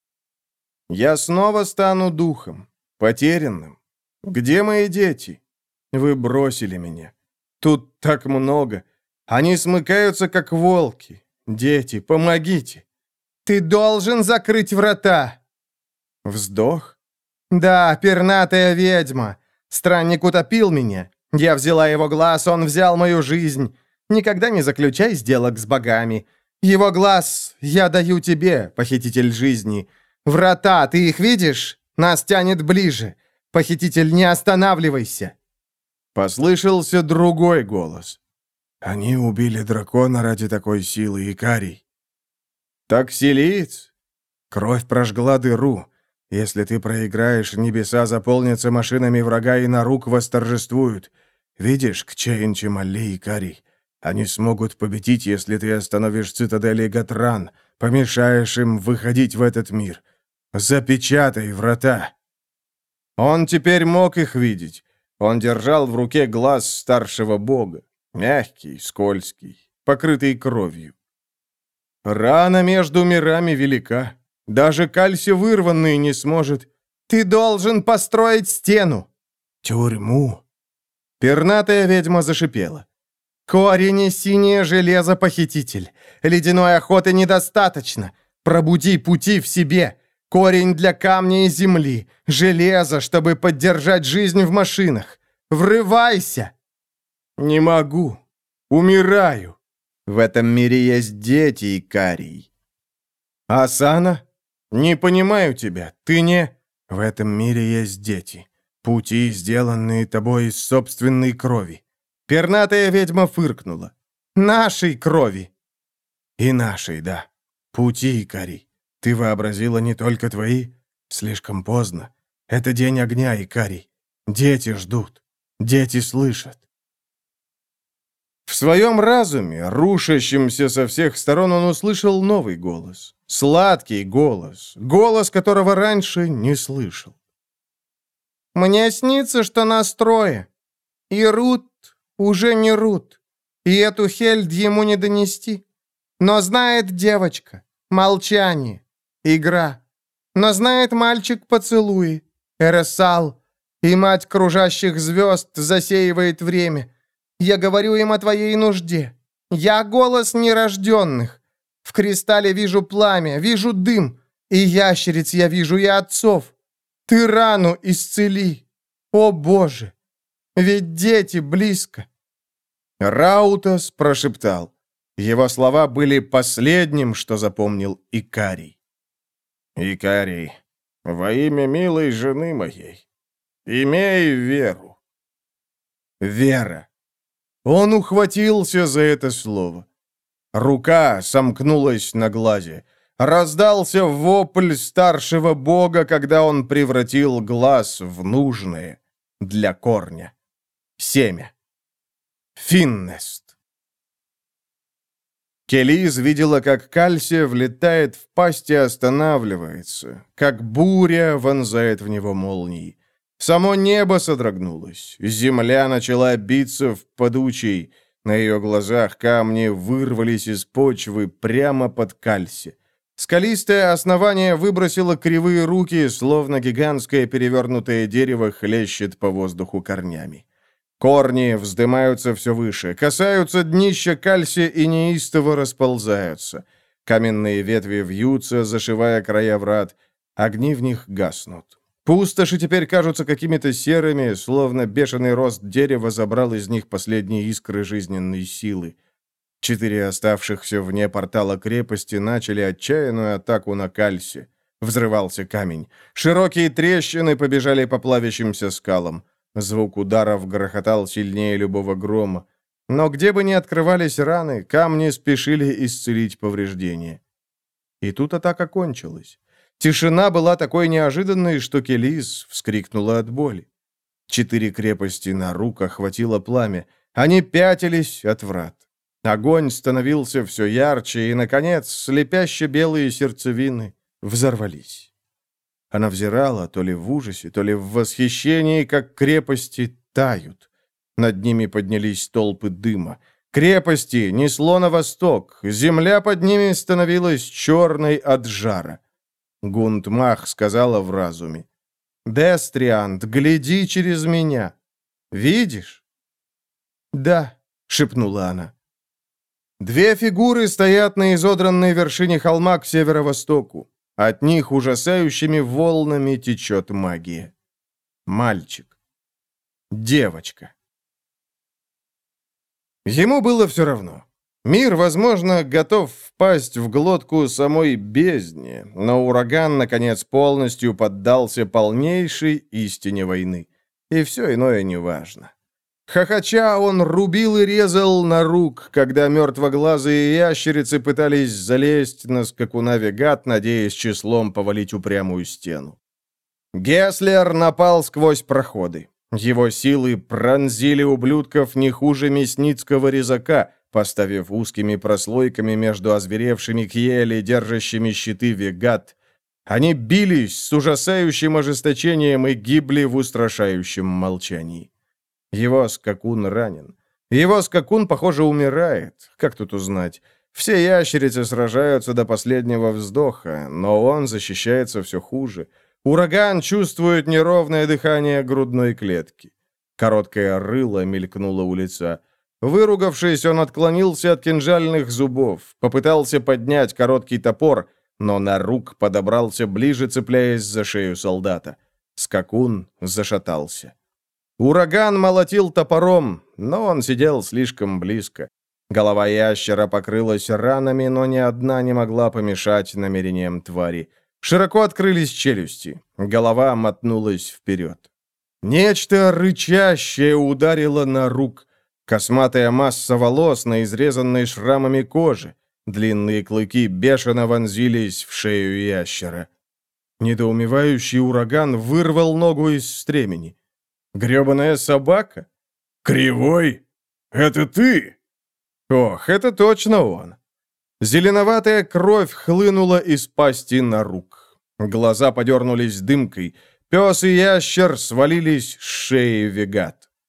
«Я снова стану духом, потерянным. Где мои дети? Вы бросили меня. Тут так много. Они смыкаются, как волки. Дети, помогите. Ты должен закрыть врата!» Вздох. «Да, пернатая ведьма. Странник утопил меня. Я взяла его глаз, он взял мою жизнь. Никогда не заключай сделок с богами. Его глаз я даю тебе, похититель жизни. Врата, ты их видишь? Нас тянет ближе. Похититель, не останавливайся!» Послышался другой голос. «Они убили дракона ради такой силы, Икарий». «Так силиец?» «Кровь прожгла дыру. Если ты проиграешь, небеса заполнятся машинами врага и Нарук восторжествуют. Видишь, к Чейн-Чемалли, Икарий. Они смогут победить, если ты остановишь цитадели Гатран, помешаешь им выходить в этот мир. Запечатай врата». Он теперь мог их видеть. Он держал в руке глаз старшего бога. Мягкий, скользкий, покрытый кровью. Рана между мирами велика. Даже Кальси вырванный не сможет. Ты должен построить стену. Тюрьму. Пернатая ведьма зашипела. Корень и синее железо, похититель. Ледяной охоты недостаточно. Пробуди пути в себе. Корень для камня и земли. Железо, чтобы поддержать жизнь в машинах. Врывайся. Не могу. Умираю. В этом мире есть дети, Икарий. Асана? Не понимаю тебя. Ты не... В этом мире есть дети. Пути, сделанные тобой из собственной крови. Пернатая ведьма фыркнула. Нашей крови. И нашей, да. Пути, Икарий. Ты вообразила не только твои? Слишком поздно. Это день огня, Икарий. Дети ждут. Дети слышат. В своем разуме, рушащемся со всех сторон, он услышал новый голос. Сладкий голос. Голос, которого раньше не слышал. «Мне снится, что нас трое. И Рут уже не Рут, и эту Хельд ему не донести. Но знает девочка, молчание, игра. Но знает мальчик поцелуи, Эресал, и мать кружащих звезд засеивает время. Я говорю им о твоей нужде. Я голос нерожденных. В кристалле вижу пламя, вижу дым, и ящериц я вижу, и отцов. Ты рану исцели, о Боже! Ведь дети близко. Раутас прошептал. Его слова были последним, что запомнил Икарий. «Икарий, во имя милой жены моей, имей веру». Вера. Он ухватился за это слово. Рука сомкнулась на глазе. Раздался вопль старшего бога, когда он превратил глаз в нужное для корня. Семя. Финнест. Келиз видела, как Кальсия влетает в пасть и останавливается, как буря вонзает в него молнии. Само небо содрогнулось, земля начала биться в подучий, на ее глазах камни вырвались из почвы прямо под Кальси. Скалистое основание выбросило кривые руки, словно гигантское перевернутое дерево хлещет по воздуху корнями. Корни вздымаются все выше, касаются днища Кальси и неистово расползаются. Каменные ветви вьются, зашивая края врат, огни в них гаснут. Пустоши теперь кажутся какими-то серыми, словно бешеный рост дерева забрал из них последние искры жизненной силы. Четыре оставшихся вне портала крепости начали отчаянную атаку на Кальси. Взрывался камень. Широкие трещины побежали по плавящимся скалам. Звук ударов грохотал сильнее любого грома. Но где бы ни открывались раны, камни спешили исцелить повреждения. И тут атака кончилась. Тишина была такой неожиданной, что Келиз вскрикнула от боли. Четыре крепости на руках охватило пламя. Они пятились от врат. Огонь становился все ярче, и, наконец, слепяще белые сердцевины взорвались. Она взирала то ли в ужасе, то ли в восхищении, как крепости тают. Над ними поднялись толпы дыма. Крепости несло на восток, земля под ними становилась черной от жара. Гундмах сказала в разуме: «Дестриант, гляди через меня. Видишь?» «Да», — шепнула она. Две фигуры стоят на изодранной вершине холма к северо-востоку. От них ужасающими волнами течет магия. Мальчик. Девочка. Ему было все равно. Мир, возможно, готов впасть в глотку самой бездне, но ураган, наконец, полностью поддался полнейшей истине войны. И все иное неважно. Хохоча, он рубил и резал на рук, когда мертвоглазые ящерицы пытались залезть на скакуна Вегат, надеясь числом повалить упрямую стену. Геслер напал сквозь проходы. Его силы пронзили ублюдков не хуже мясницкого резака, поставив узкими прослойками между озверевшими кьели, держащими щиты Вегат. Они бились с ужасающим ожесточением и гибли в устрашающем молчании. Его скакун ранен. Его скакун, похоже, умирает. Как тут узнать? Все ящерицы сражаются до последнего вздоха, но он защищается все хуже. Ураган чувствует неровное дыхание грудной клетки. Короткое рыло мелькнуло у лица. Выругавшись, он отклонился от кинжальных зубов, попытался поднять короткий топор, но на рук подобрался ближе, цепляясь за шею солдата. Скакун зашатался. Ураган молотил топором, но он сидел слишком близко. Голова ящера покрылась ранами, но ни одна не могла помешать намерениям твари. Широко открылись челюсти. Голова мотнулась вперед. Нечто рычащее ударило на рук. Косматая масса волос на изрезанной шрамами коже. Длинные клыки бешено вонзились в шею ящера. Недоумевающий ураган вырвал ногу из стремени. Грёбаная собака? Кривой? Это ты? Ох, это точно он. Зеленоватая кровь хлынула из пасти на рук. Глаза подернулись дымкой. Пес и ящер свалились с шеи Вегат.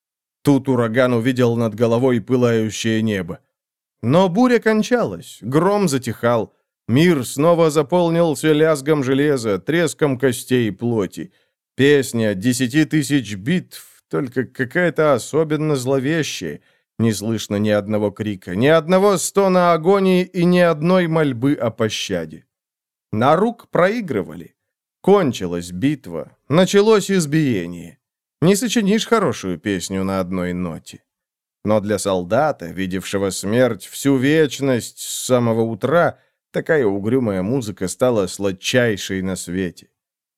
Тут ураган увидел над головой пылающее небо. Но буря кончалась, гром затихал. Мир снова заполнился лязгом железа, треском костей и плоти. Песня десяти тысяч битв, только какая-то особенно зловещая. Не слышно ни одного крика, ни одного стона агонии и ни одной мольбы о пощаде. Нарук проигрывали. Кончилась битва, началось избиение. Не сочинишь хорошую песню на одной ноте. Но для солдата, видевшего смерть всю вечность с самого утра, такая угрюмая музыка стала сладчайшей на свете.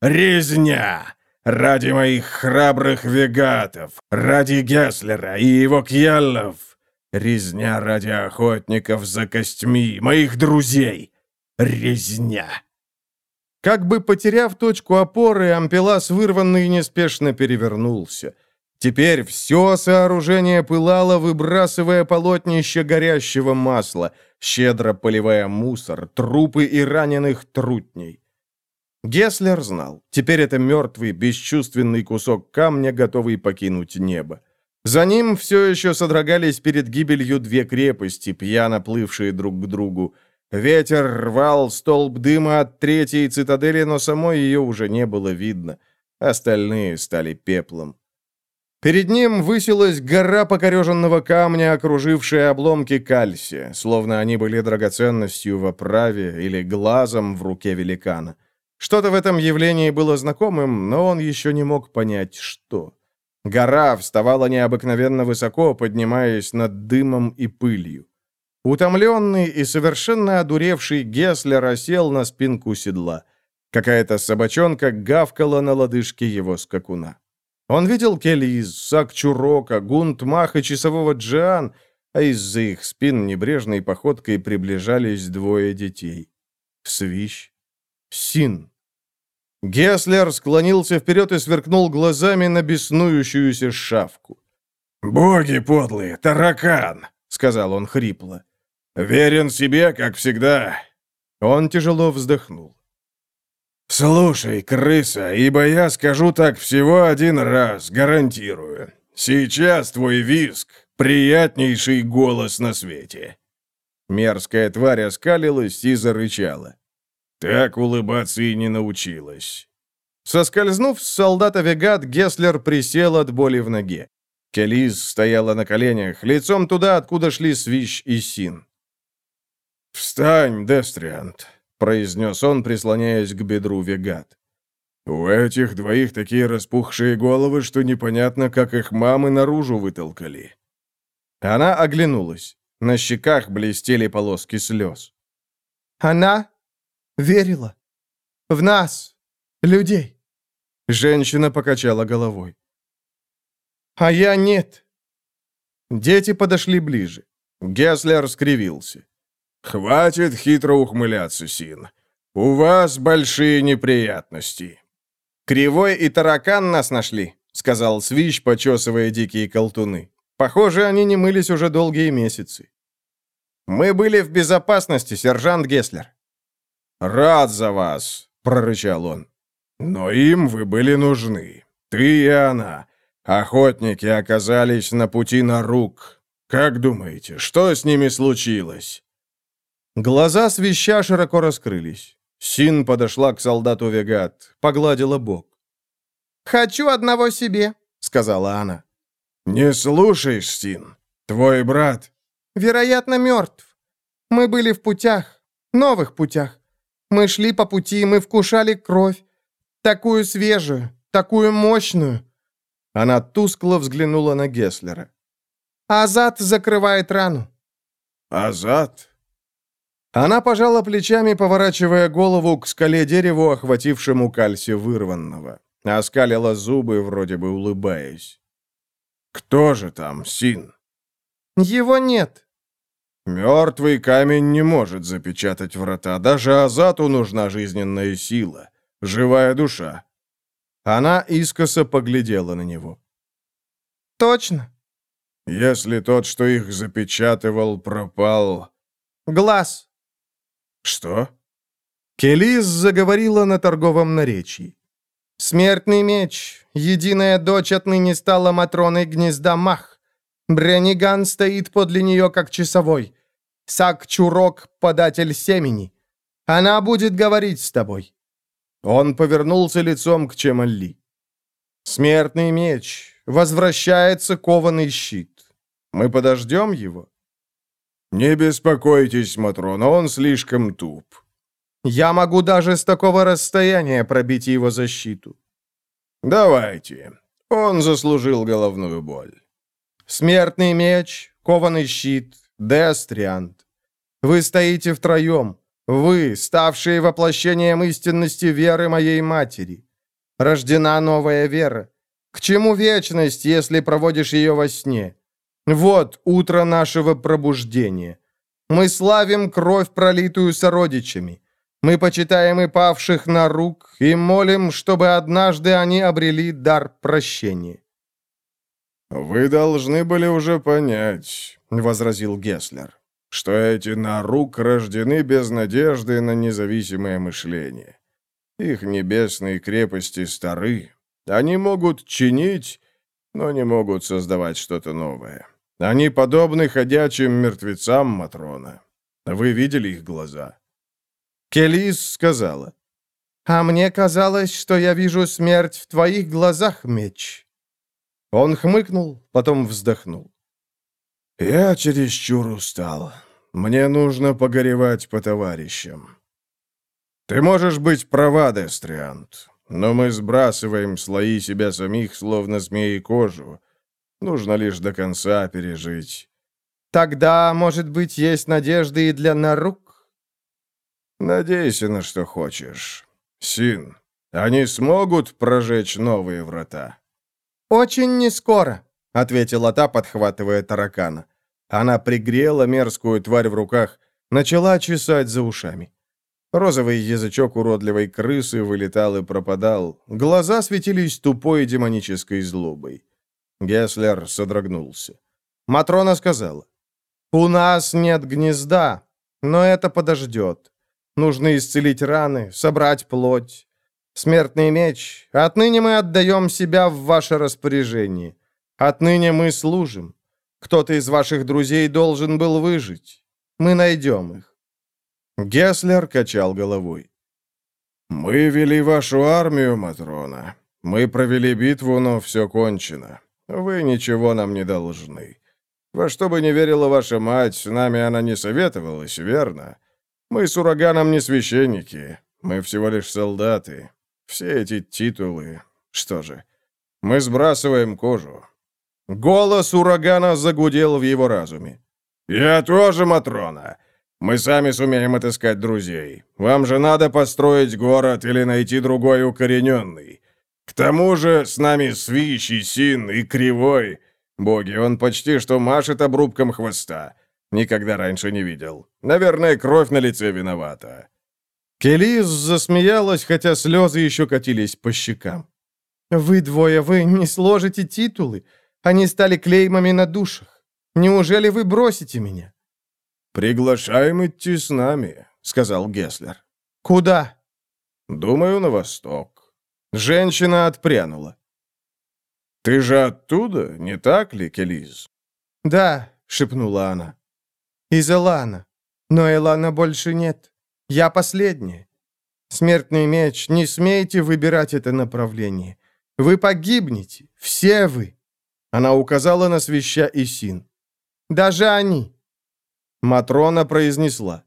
«Резня! Ради моих храбрых вегатов! Ради Геслера и его кьяллов! Резня ради охотников за костьми, моих друзей! Резня!» Как бы потеряв точку опоры, Ампелас вырванный неспешно перевернулся. Теперь все сооружение пылало, выбрасывая полотнище горящего масла, щедро поливая мусор, трупы и раненых трутней. Геслер знал, теперь это мертвый, бесчувственный кусок камня, готовый покинуть небо. За ним все еще содрогались перед гибелью две крепости, пьяно плывшие друг к другу. Ветер рвал столб дыма от третьей цитадели, но самой ее уже не было видно. Остальные стали пеплом. Перед ним высилась гора покореженного камня, окружившая обломки кальсия, словно они были драгоценностью в оправе или глазом в руке великана. Что-то в этом явлении было знакомым, но он еще не мог понять, что. Гора вставала необыкновенно высоко, поднимаясь над дымом и пылью. Утомленный и совершенно одуревший Геслер осел на спинку седла. Какая-то собачонка гавкала на лодыжке его скакуна. Он видел Келиз, Сакчурока, Гунтмах и часового Джиан, а из-за их спин небрежной походкой приближались двое детей. Свищ. Син. Геслер склонился вперед и сверкнул глазами на беснующуюся шавку. «Боги подлые, таракан!» — сказал он хрипло. «Верен себе, как всегда». Он тяжело вздохнул. «Слушай, крыса, ибо я скажу так всего один раз, гарантирую. Сейчас твой визг — приятнейший голос на свете». Мерзкая тварь оскалилась и зарычала. Так улыбаться и не научилась. Соскользнув с солдата Вегат, Геслер присел от боли в ноге. Келиз стояла на коленях, лицом туда, откуда шли Свищ и Син. «Встань, Дестриант», — произнес он, прислоняясь к бедру Вегат. «У этих двоих такие распухшие головы, что непонятно, как их мамы наружу вытолкали». Она оглянулась. На щеках блестели полоски слез. «Она верила в нас, людей». Женщина покачала головой. «А я нет». Дети подошли ближе. Геслер скривился. «Хватит хитро ухмыляться, Син. У вас большие неприятности». «Кривой и таракан нас нашли», — сказал Свищ, почесывая дикие колтуны. «Похоже, они не мылись уже долгие месяцы». «Мы были в безопасности, сержант Геслер». «Рад за вас», — прорычал он. «Но им вы были нужны. Ты и она. Охотники оказались на пути Нарук. Как думаете, что с ними случилось?» Глаза Свища широко раскрылись. Син подошла к солдату Вегат, погладила бок. «Хочу одного себе», — сказала она. «Не слушаешь, Син? Твой брат...» «Вероятно, мертв. Мы были в путях, новых путях. Мы шли по пути, мы вкушали кровь. Такую свежую, такую мощную». Она тускло взглянула на Геслера. «Азат закрывает рану». «Азат?» Она пожала плечами, поворачивая голову к скале-дереву, охватившему кальси вырванного. Оскалила зубы, вроде бы улыбаясь. «Кто же там, Син?» «Его нет». «Мертвый камень не может запечатать врата. Даже Азату нужна жизненная сила, живая душа». Она искоса поглядела на него. «Точно?» «Если тот, что их запечатывал, пропал...» «Глаз». «Что?» Келиз заговорила на торговом наречии. «Смертный меч, единая дочь отныне стала Матроной гнезда Мах. Брениган стоит подле нее, как часовой. Сак-Чурок — податель семени. Она будет говорить с тобой». Он повернулся лицом к Чемалли. «Смертный меч. Возвращается кованый щит. Мы подождем его?» «Не беспокойтесь, Матрона, он слишком туп». «Я могу даже с такого расстояния пробить его защиту». «Давайте. Он заслужил головную боль». «Смертный меч, кованый щит, Дестриант. Вы стоите втроем. Вы, ставшие воплощением истинности веры моей матери. Рождена новая вера. К чему вечность, если проводишь ее во сне? Вот утро нашего пробуждения. Мы славим кровь, пролитую сородичами. Мы почитаем и павших на рук, и молим, чтобы однажды они обрели дар прощения». «Вы должны были уже понять», — возразил Гесслер, «что эти нарук рождены без надежды на независимое мышление. Их небесные крепости стары. Они могут чинить, но не могут создавать что-то новое. Они подобны ходячим мертвецам, Матрона. Вы видели их глаза?» Келис сказала: «А мне казалось, что я вижу смерть в твоих глазах, меч». Он хмыкнул, потом вздохнул. «Я чересчур устал. Мне нужно погоревать по товарищам». «Ты можешь быть права, Дестриант, но мы сбрасываем слои себя самих, словно змеи кожу. Нужно лишь до конца пережить». «Тогда, может быть, есть надежды и для Нарук?» «Надейся на что хочешь. Син, они смогут прожечь новые врата?» «Очень нескоро», — ответила та, подхватывая таракана. Она пригрела мерзкую тварь в руках, начала чесать за ушами. Розовый язычок уродливой крысы вылетал и пропадал. Глаза светились тупой демонической злобой. Гесслер содрогнулся. Матрона сказала: «У нас нет гнезда, но это подождет. Нужно исцелить раны, собрать плоть. Смертный меч, отныне мы отдаем себя в ваше распоряжение. Отныне мы служим. Кто-то из ваших друзей должен был выжить. Мы найдем их». Гесслер качал головой. «Мы вели вашу армию, Матрона. Мы провели битву, но все кончено. Вы ничего нам не должны. Во что бы ни верила ваша мать, с нами она не советовалась, верно? Мы с ураганом не священники. Мы всего лишь солдаты. Все эти титулы... Что же, мы сбрасываем кожу». Голос урагана загудел в его разуме. «Я тоже, Матрона. Мы сами сумеем отыскать друзей. Вам же надо построить город или найти другой укорененный. К тому же с нами Свищ и Син и Кривой. Боги, он почти что машет обрубком хвоста. Никогда раньше не видел. Наверное, кровь на лице виновата». Келис засмеялась, хотя слезы еще катились по щекам. «Вы двое, вы не сложите титулы. Они стали клеймами на душах. Неужели вы бросите меня?» «Приглашаем идти с нами», — сказал Гесслер. «Куда?» «Думаю, на восток». Женщина отпрянула. «Ты же оттуда, не так ли, Келис?» «Да», — шепнула она. «Из Элана. Но Элана больше нет. Я последняя. Смертный меч, не смейте выбирать это направление. Вы погибнете, все вы». Она указала на Свища и Син. «Даже они». Матрона произнесла: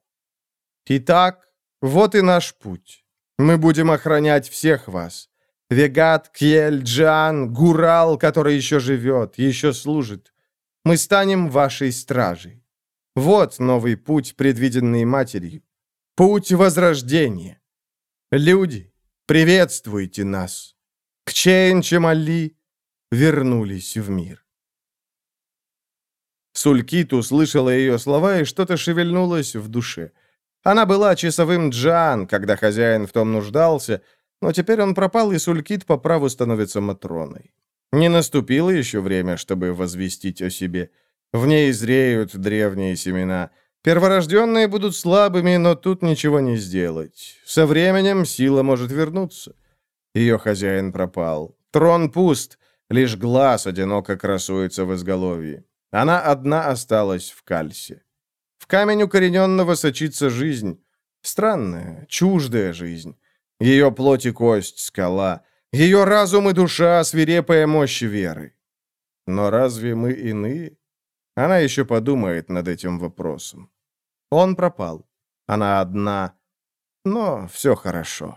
«Итак, вот и наш путь. Мы будем охранять всех вас. Вегат, Кьель, Джан, Гурал, который еще живет, еще служит. Мы станем вашей стражей. Вот новый путь, предвиденный матерью. Путь возрождения. Люди, приветствуйте нас. Кчейн, Чемалли вернулись в мир». Сулькит услышала ее слова, и что-то шевельнулось в душе. Она была часовым Джан, когда хозяин в том нуждался, но теперь он пропал, и Сулькит по праву становится Матроной. Не наступило еще время, чтобы возвестить о себе. В ней зреют древние семена. Перворожденные будут слабыми, но тут ничего не сделать. Со временем сила может вернуться. Ее хозяин пропал. Трон пуст, лишь глаз одиноко красуется в изголовье. Она одна осталась в кальсе. В камень укорененного сочится жизнь. Странная, чуждая жизнь. Ее плоть и кость — скала. Ее разум и душа — свирепая мощь веры. Но разве мы иные? Она еще подумает над этим вопросом. Он пропал. Она одна. Но все хорошо.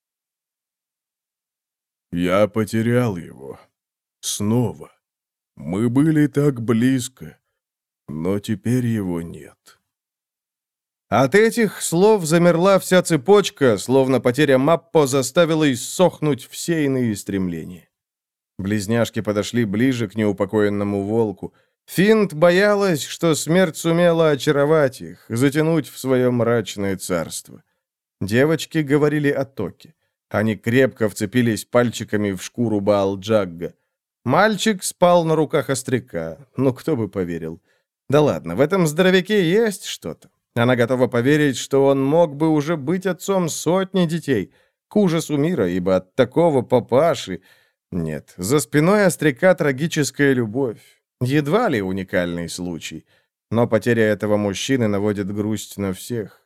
Я потерял его. Снова. Мы были так близко. Но теперь его нет. От этих слов замерла вся цепочка, словно потеря Маппо заставила иссохнуть все иные стремления. Близняшки подошли ближе к неупокоенному волку. Финт боялась, что смерть сумела очаровать их, затянуть в свое мрачное царство. Девочки говорили о Токе. Они крепко вцепились пальчиками в шкуру Баал-Джагга. Мальчик спал на руках остряка. Ну, кто бы поверил. Да ладно, в этом здоровяке есть что-то. Она готова поверить, что он мог бы уже быть отцом сотни детей. К ужасу мира, ибо от такого папаши... Нет, за спиной остряка трагическая любовь. Едва ли уникальный случай. Но потеря этого мужчины наводит грусть на всех.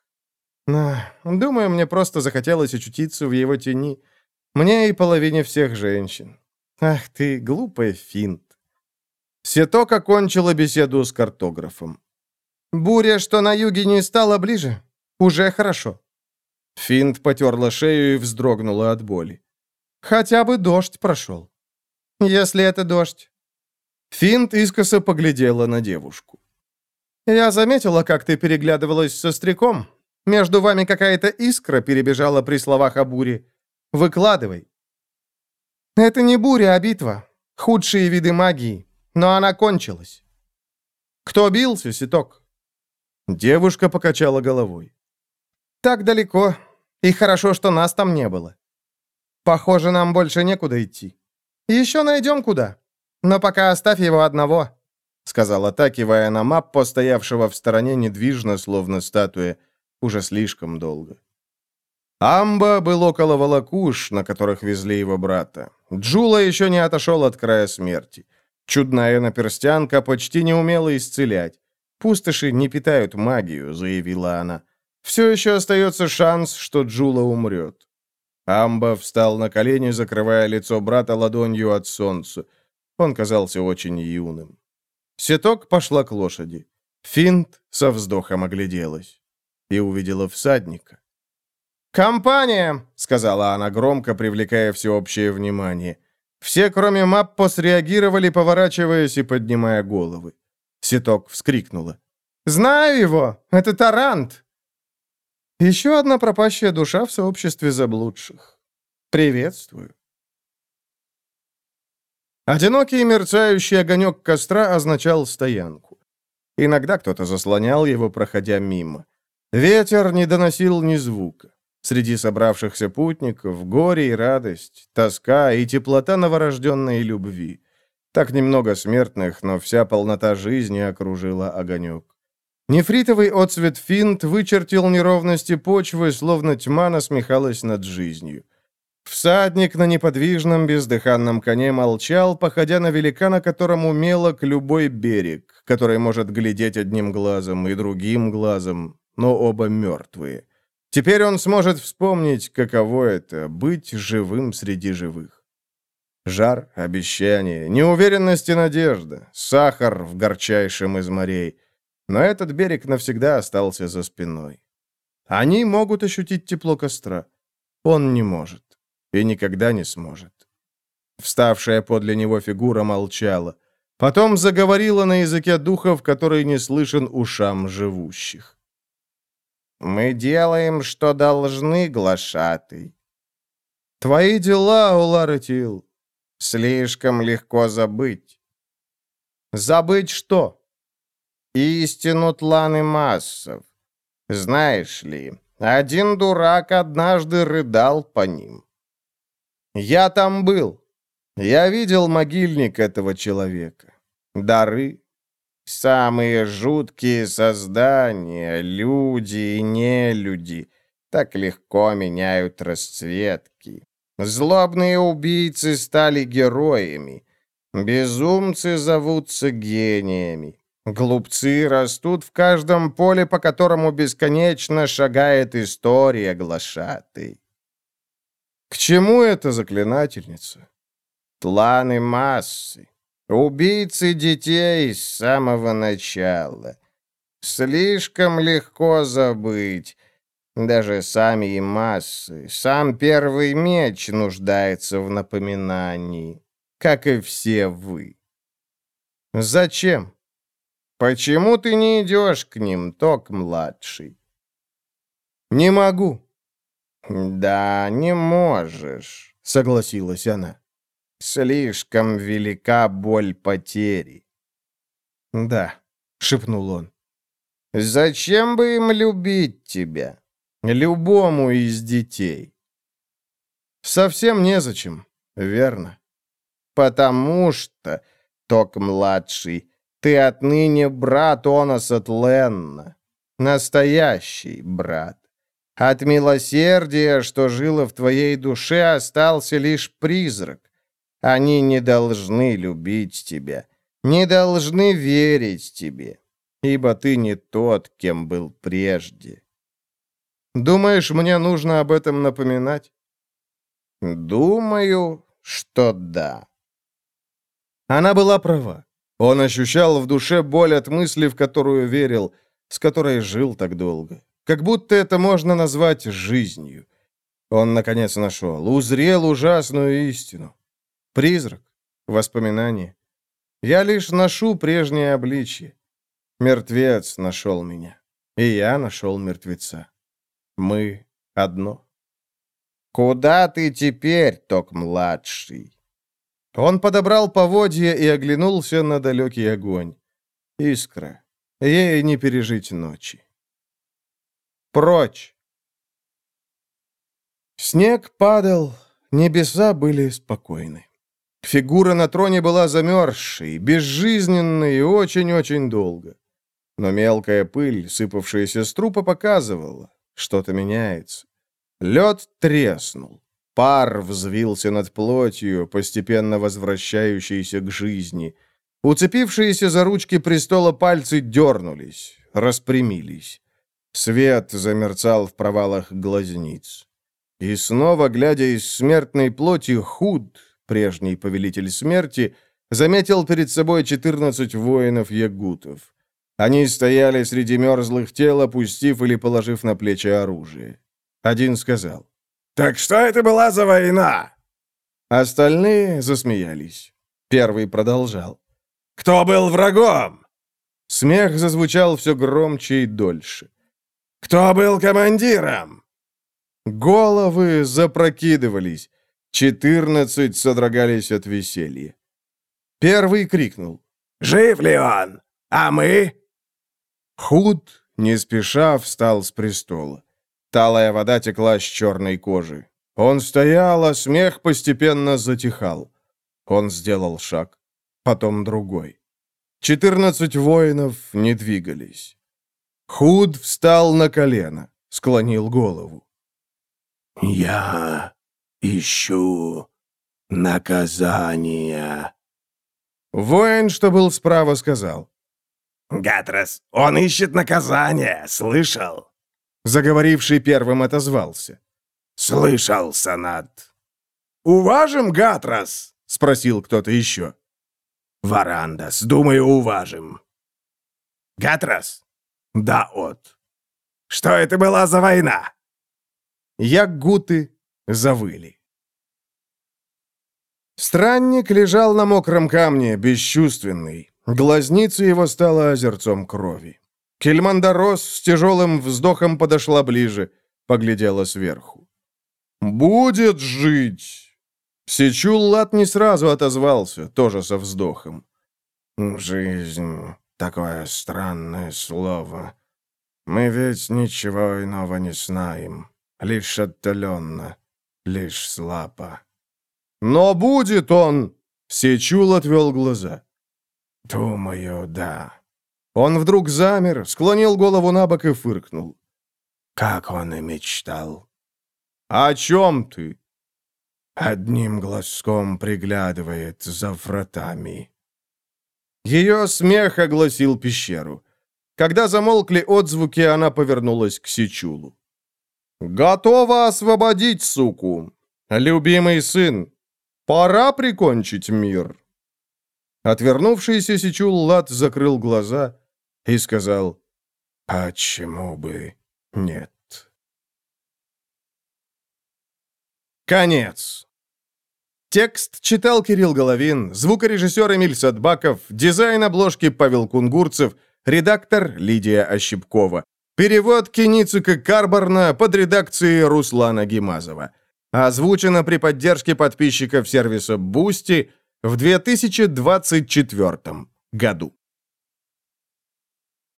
Думаю, мне просто захотелось очутиться в его тени. Мне и половине всех женщин. Ах ты, глупая Финт. Сеток окончила беседу с картографом. «Буря, что на юге, не стала ближе? Уже хорошо». Финт потерла шею и вздрогнула от боли. «Хотя бы дождь прошел». «Если это дождь». Финт искоса поглядела на девушку. «Я заметила, как ты переглядывалась со Остряком. Между вами какая-то искра перебежала при словах о буре. Выкладывай». «Это не буря, а битва. Худшие виды магии. Но она кончилась». «Кто бился, Сеток?» Девушка покачала головой. «Так далеко. И хорошо, что нас там не было. Похоже, нам больше некуда идти. Еще найдем куда. Но пока оставь его одного», — сказала та, кивая на Маппо, стоявшего в стороне недвижно, словно статуя, уже слишком долго. Амба был около волокуш, на которых везли его брата. Джула еще не отошел от края смерти. Чудная наперстянка почти не умела исцелять. «Пустоши не питают магию», — заявила она. «Все еще остается шанс, что Джула умрет». Амба встал на колени, закрывая лицо брата ладонью от солнца. Он казался очень юным. Сеток пошла к лошади. Финт со вздохом огляделась и увидела всадника. «Компания!» — сказала она громко, привлекая всеобщее внимание. Все, кроме Маппо, среагировали, поворачиваясь и поднимая головы. Сеток вскрикнула. «Знаю его! Это Тарант!» «Еще одна пропащая душа в сообществе заблудших. Приветствую!» Одинокий мерцающий огонек костра означал стоянку. Иногда кто-то заслонял его, проходя мимо. Ветер не доносил ни звука. Среди собравшихся путников горе и радость, тоска и теплота новорожденной любви. Так немного смертных, но вся полнота жизни окружила огонек. Нефритовый отцвет Финт вычертил неровности почвы, словно тьма насмехалась над жизнью. Всадник на неподвижном бездыханном коне молчал, походя на великана, которому мелок любой берег, который может глядеть одним глазом и другим глазом, но оба мертвые. Теперь он сможет вспомнить, каково это — быть живым среди живых. Жар, обещание, неуверенность и надежда, сахар в горчайшем из морей. Но этот берег навсегда остался за спиной. Они могут ощутить тепло костра. Он не может. И никогда не сможет. Вставшая подле него фигура молчала. Потом заговорила на языке духов, который не слышен ушам живущих. «Мы делаем, что должны, глашатый». «Твои дела, Уларатил, слишком легко забыть». «Забыть что?» «Истину тланы массов. Знаешь ли, один дурак однажды рыдал по ним». «Я там был. Я видел могильник этого человека. Дары. Самые жуткие создания, люди и нелюди, так легко меняют расцветки. Злобные убийцы стали героями. Безумцы зовутся гениями. Глупцы растут в каждом поле, по которому бесконечно шагает история, глашатый. К чему эта заклинательница? Тланы массы. Убийцы детей с самого начала. Слишком легко забыть. Даже сами и массы. Сам первый меч нуждается в напоминании, как и все вы. Зачем? Почему ты не идешь к ним, Ток-младший? Не могу. Да, не можешь, согласилась она. Слишком велика боль потери. Да, шепнул он. Зачем бы им любить тебя? Любому из детей. Совсем незачем, верно? Потому что, Ток-младший, ты отныне брат Оноса Тленна. Настоящий брат. От милосердия, что жило в твоей душе, остался лишь призрак. Они не должны любить тебя, не должны верить тебе, ибо ты не тот, кем был прежде. Думаешь, мне нужно об этом напоминать? Думаю, что да. Она была права. Он ощущал в душе боль от мысли, в которую верил, с которой жил так долго. Как будто это можно назвать жизнью. Он, наконец, нашел, узрел ужасную истину. Призрак, воспоминание. Я лишь ношу прежнее обличье. Мертвец нашел меня, и я нашел мертвеца. Мы одно. Куда ты теперь, Ток-младший? Он подобрал поводья и оглянулся на далекий огонь. Искра. Ей не пережить ночи. Прочь! Снег падал, небеса были спокойны. Фигура на троне была замерзшей, безжизненной и очень-очень долго. Но мелкая пыль, сыпавшаяся с трупа, показывала, что-то меняется. Лед треснул. Пар взвился над плотью, постепенно возвращающейся к жизни. Уцепившиеся за ручки престола пальцы дернулись, распрямились. Свет замерцал в провалах глазниц. И снова, глядя из смертной плоти, Худ, прежний повелитель смерти, заметил перед собой четырнадцать воинов-ягутов. Они стояли среди мерзлых тел, опустив или положив на плечи оружие. Один сказал: «Так что это была за война?» Остальные засмеялись. Первый продолжал: «Кто был врагом?» Смех зазвучал все громче и дольше. «Кто был командиром?» Головы запрокидывались. Четырнадцать содрогались от веселья. Первый крикнул: «Жив ли он? А мы?» Худ, не спеша, встал с престола. Талая вода текла с черной кожи. Он стоял, а смех постепенно затихал. Он сделал шаг, потом другой. Четырнадцать воинов не двигались. Худ встал на колено, склонил голову. «Я ищу наказания». Воин, что был справа, сказал: «Гатрас, он ищет наказания, слышал?» Заговоривший первым отозвался: «Слышал, Санат». «Уважим, Гатрас?» — спросил кто-то еще. «Варандас, думаю, уважим». «Гатрас?» «Да, от». «Что это была за война?» Ягуты завыли. Странник лежал на мокром камне, бесчувственный. Глазница его стала озерцом крови. Кельмандарос с тяжелым вздохом подошла ближе, поглядела сверху. «Будет жить!» Сечул-Лат не сразу отозвался, тоже со вздохом. «Жизнь — такое странное слово. Мы ведь ничего иного не знаем, лишь отдаленно, лишь слабо». «Но будет он!» — Сечул отвел глаза. «Думаю, да». Он вдруг замер, склонил голову на бок и фыркнул. «Как он и мечтал». «О чем ты?» одним глазком приглядывает за вратами». Ее смех огласил пещеру. Когда замолкли отзвуки, она повернулась к Сичулу. «Готова освободить суку. Любимый сын, пора прикончить мир». Отвернувшийся Сичул-Лат закрыл глаза и сказал: «Почему бы нет?» Конец. Текст читал Кирилл Головин, звукорежиссер Эмиль Садбаков, дизайн обложки Павел Кунгурцев, редактор Лидия Ощепкова. Перевод Киницика Карборна под редакцией Руслана Гимазова. Озвучено при поддержке подписчиков сервиса Boosty в две тысячи двадцать четвёртом году.